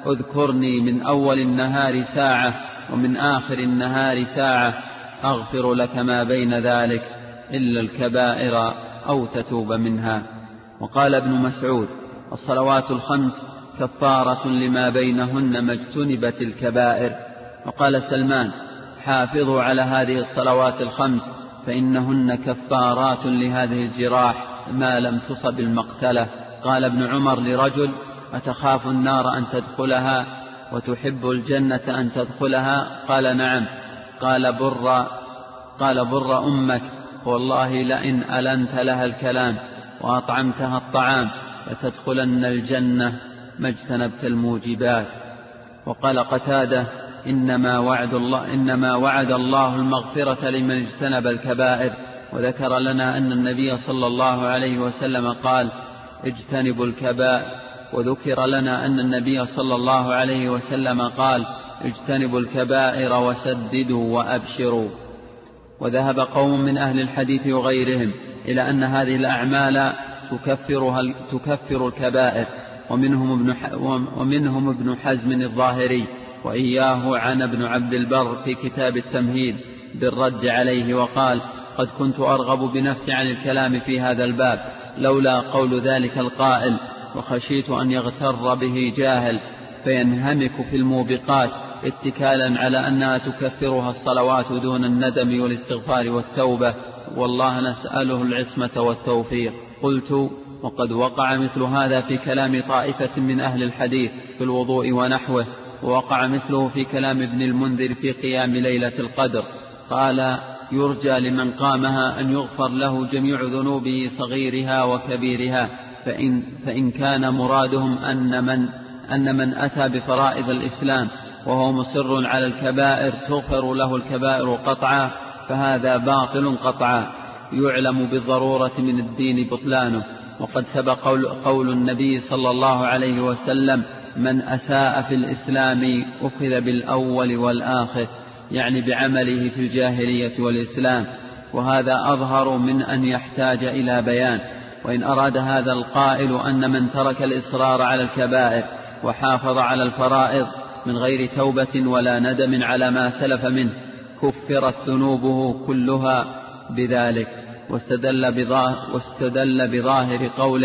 اذكرني من أول النهار ساعة ومن آخر النهار ساعة أغفر لك ما بين ذلك إلا الكبائر أو تتوب منها. وقال ابن مسعود: الصلوات الخمس كفارة لما بينهن ما اجتنبت الكبائر. وقال سلمان: حافظوا على هذه الصلوات الخمس فإنهن كفارات لهذه الجراح ما لم تصب المقتلة. قال ابن عمر لرجل: أتخاف النار أن تدخلها وتحب الجنة أن تدخلها؟ قال: نعم. قال: بر قال بر أمك، والله لئن ألنت لها الكلام وأطعمتها الطعام لتدخلن الجنة ما اجتنبت الموجبات. وقال قتادة: إنما وعد الله, إنما وعد الله المغفرة لمن اجتنب الكبائر. وذكر لنا أن النبي صلى الله عليه وسلم قال: اجتنبوا الكبائر. وذكر لنا أن النبي صلى الله عليه وسلم قال: اجتنبوا الكبائر وسددوا وأبشروا. وذهب قوم من أهل الحديث وغيرهم إلى أن هذه الأعمال تكفرها تكفر الكبائر، ومنهم ابن, ومنهم ابن حزم الظاهري، وإياه عن ابن عبد البر في كتاب التمهيد بالرد عليه، وقال: قد كنت أرغب بنفسي عن الكلام في هذا الباب لولا قول ذلك القائل، وخشيت أن يغتر به جاهل فينهمك في الموبقات اتكالا على أنها تكفرها الصلوات دون الندم والاستغفار والتوبة، والله نسأله العصمة والتوفيق. قلت: وقد وقع مثل هذا في كلام طائفة من أهل الحديث في الوضوء ونحوه، ووقع مثله في كلام ابن المنذر في قيام ليلة القدر. قال: يرجى لمن قامها أن يغفر له جميع ذنوبه صغيرها وكبيرها، فإن, فإن كان مرادهم أن من, أن من أتى بفرائض الإسلام وهو مصر على الكبائر تغفر له الكبائر قطعا، فهذا باطل قطعا يعلم بالضرورة من الدين بطلانه. وقد سبق قول, قول النبي صلى الله عليه وسلم: من أساء في الإسلام أخذ بالأول والآخر، يعني بعمله في الجاهلية والإسلام، وهذا أظهر من أن يحتاج إلى بيان. وإن أراد هذا القائل أن من ترك الإصرار على الكبائر وحافظ على الفرائض من غير توبة ولا ندم على ما سلف منه كفرت ذنوبه كلها بذلك، واستدل بظاهر, واستدل بظاهر قوله: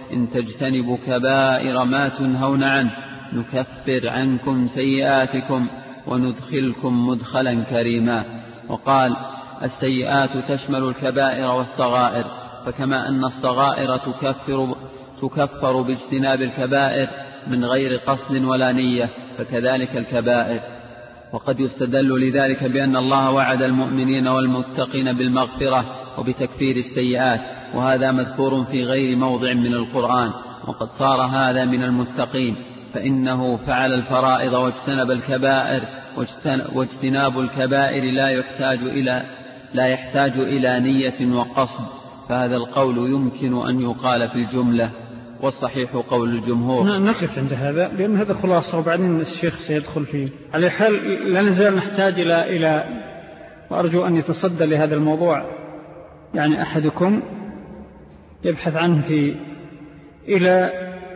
إن تجتنبوا كبائر ما تنهون عنه نكفر عنكم سيئاتكم وندخلكم مدخلا كريما. وقال السيئات تشمل الكبائر والصغائر، فكما أن الصغائر تكفر, تكفر باجتناب الكبائر من غير قصد ولا نية، فكذلك الكبائر. وقد يستدل لذلك بأن الله وعد المؤمنين والمتقين بالمغفرة وبتكفير السيئات، وهذا مذكور في غير موضع من القرآن. وقد صار هذا من المتقين، فإنه فعل الفرائض واجتنب الكبائر، واجتناب الكبائر لا يحتاج إلى لا يحتاج إلى نية وقصد، فهذا القول يمكن أن يقال في الجملة، والصحيح قول الجمهور. نقف عند هذا لأن هذا خلاصة، وبعدين الشيخ سيدخل فيه. على حال لا نزال نحتاج إلى إلى وأرجو أن يتصدى لهذا الموضوع يعني أحدكم يبحث عنه في إلى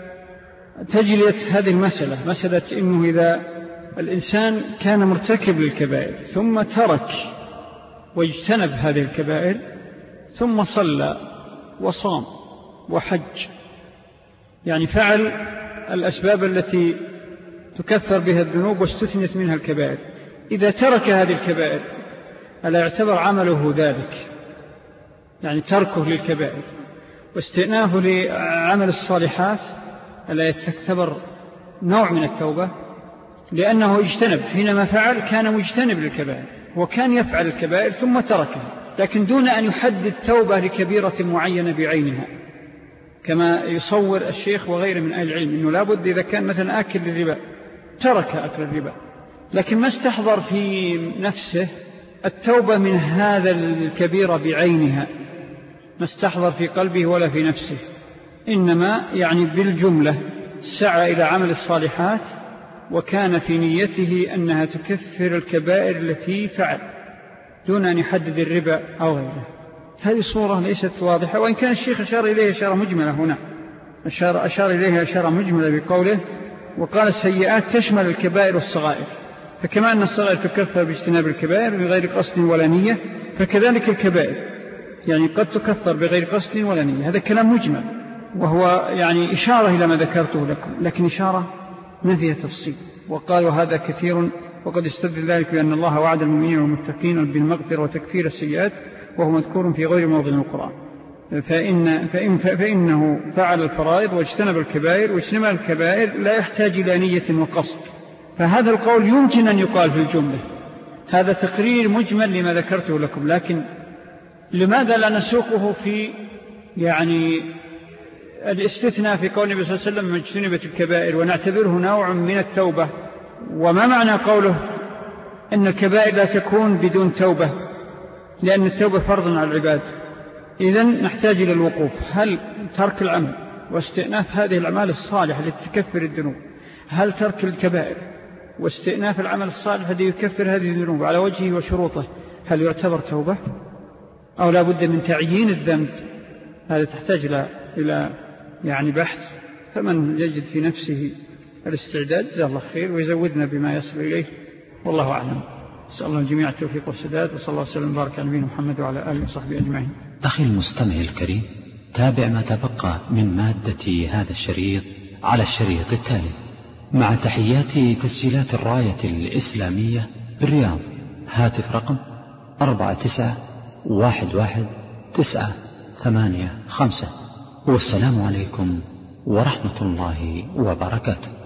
تجلية هذه المسألة، مسألة إنه إذا الإنسان كان مرتكب للكبائر ثم ترك واجتنب هذه الكبائر ثم صلى وصام وحج، يعني فعل الأسباب التي تكثر بها الذنوب واستثنت منها الكبائر، إذا ترك هذه الكبائر ألا يعتبر عمله ذلك؟ يعني تركه للكبائر واستئنافه لعمل الصالحات ألا يعتبر نوع من التوبة؟ لأنه اجتنب، حينما فعل كان مجتنب للكبائر، وكان يفعل الكبائر ثم تركها، لكن دون أن يحدد توبة لكبيرة معينة بعينها، كما يصور الشيخ وغيره من أهل العلم أنه لابد إذا كان مثلا آكل للربا ترك أكل الربا، لكن ما استحضر في نفسه التوبة من هذا الكبيرة بعينها، ما استحضر في قلبه ولا في نفسه، إنما يعني بالجملة سعى إلى عمل الصالحات وكان في نيته أنها تكفر الكبائر التي فعل دون أن يحدد الربا أو غيره. هذه صورة ليست واضحة، وإن كان الشيخ أشار إليها إشارة مجملة هنا، أشار, أشار إليها إشارة مجملة بقوله وقال السيئات تشمل الكبائر والصغائر، فكما أن الصغائر تكفر باجتناب الكبائر بغير قصد ولا نية، فكذلك الكبائر يعني قد تكفر بغير قصد ولا نية. هذا كلام مجمل، وهو يعني إشارة إلى ما ذكرته لكم، لكن إشارة ما فيها تفصيل. وقال وهذا كثير، وقد استدل ذلك بأن الله وعد المؤمنين والمتقين بالمغفرة وتكفير السيئات، وهو مذكور في غير موضع القرآن. فإن فإن فإنه فعل الفرائض واجتنب الكبائر، واجتنب الكبائر لا يحتاج إلى نية وقصد، فهذا القول يمكن أن يقال في الجملة. هذا تقرير مجمل لما ذكرته لكم، لكن لماذا لا نسوقه في يعني الاستثناء في قول النبي صلى الله عليه وسلم اجتنبت الكبائر ونعتبره نوع من التوبة؟ وما معنى قوله أن الكبائر لا تكون بدون توبة لأن التوبة فرض على العباد؟ إذن نحتاج إلى الوقوف، هل ترك العمل واستئناف هذه الأعمال الصالحة التي تكفر الذنوب، هل ترك الكبائر واستئناف العمل الصالح الذي يكفر هذه الذنوب على وجهه وشروطه هل يعتبر توبة أو لا بد من تعيين الذنب؟ هذا تحتاج إلى إلى يعني بحث، فمن يجد في نفسه الاستعداد جزاه الله خير ويزودنا بما يصل إليه، والله أعلم. أسأل الله الجميع التوفيق والسداد، وصلى الله وسلم وبارك على نبينا محمد وعلى آله وصحبه أجمعين. أخي المستمع الكريم، تابع ما تبقى من مادة هذا الشريط على الشريط التالي مع تحيات تسجيلات الراية الإسلامية بالرياض. هاتف رقم أربعة تسعة واحد واحد تسعة ثمانية خمسة، والسلام عليكم ورحمة الله وبركاته.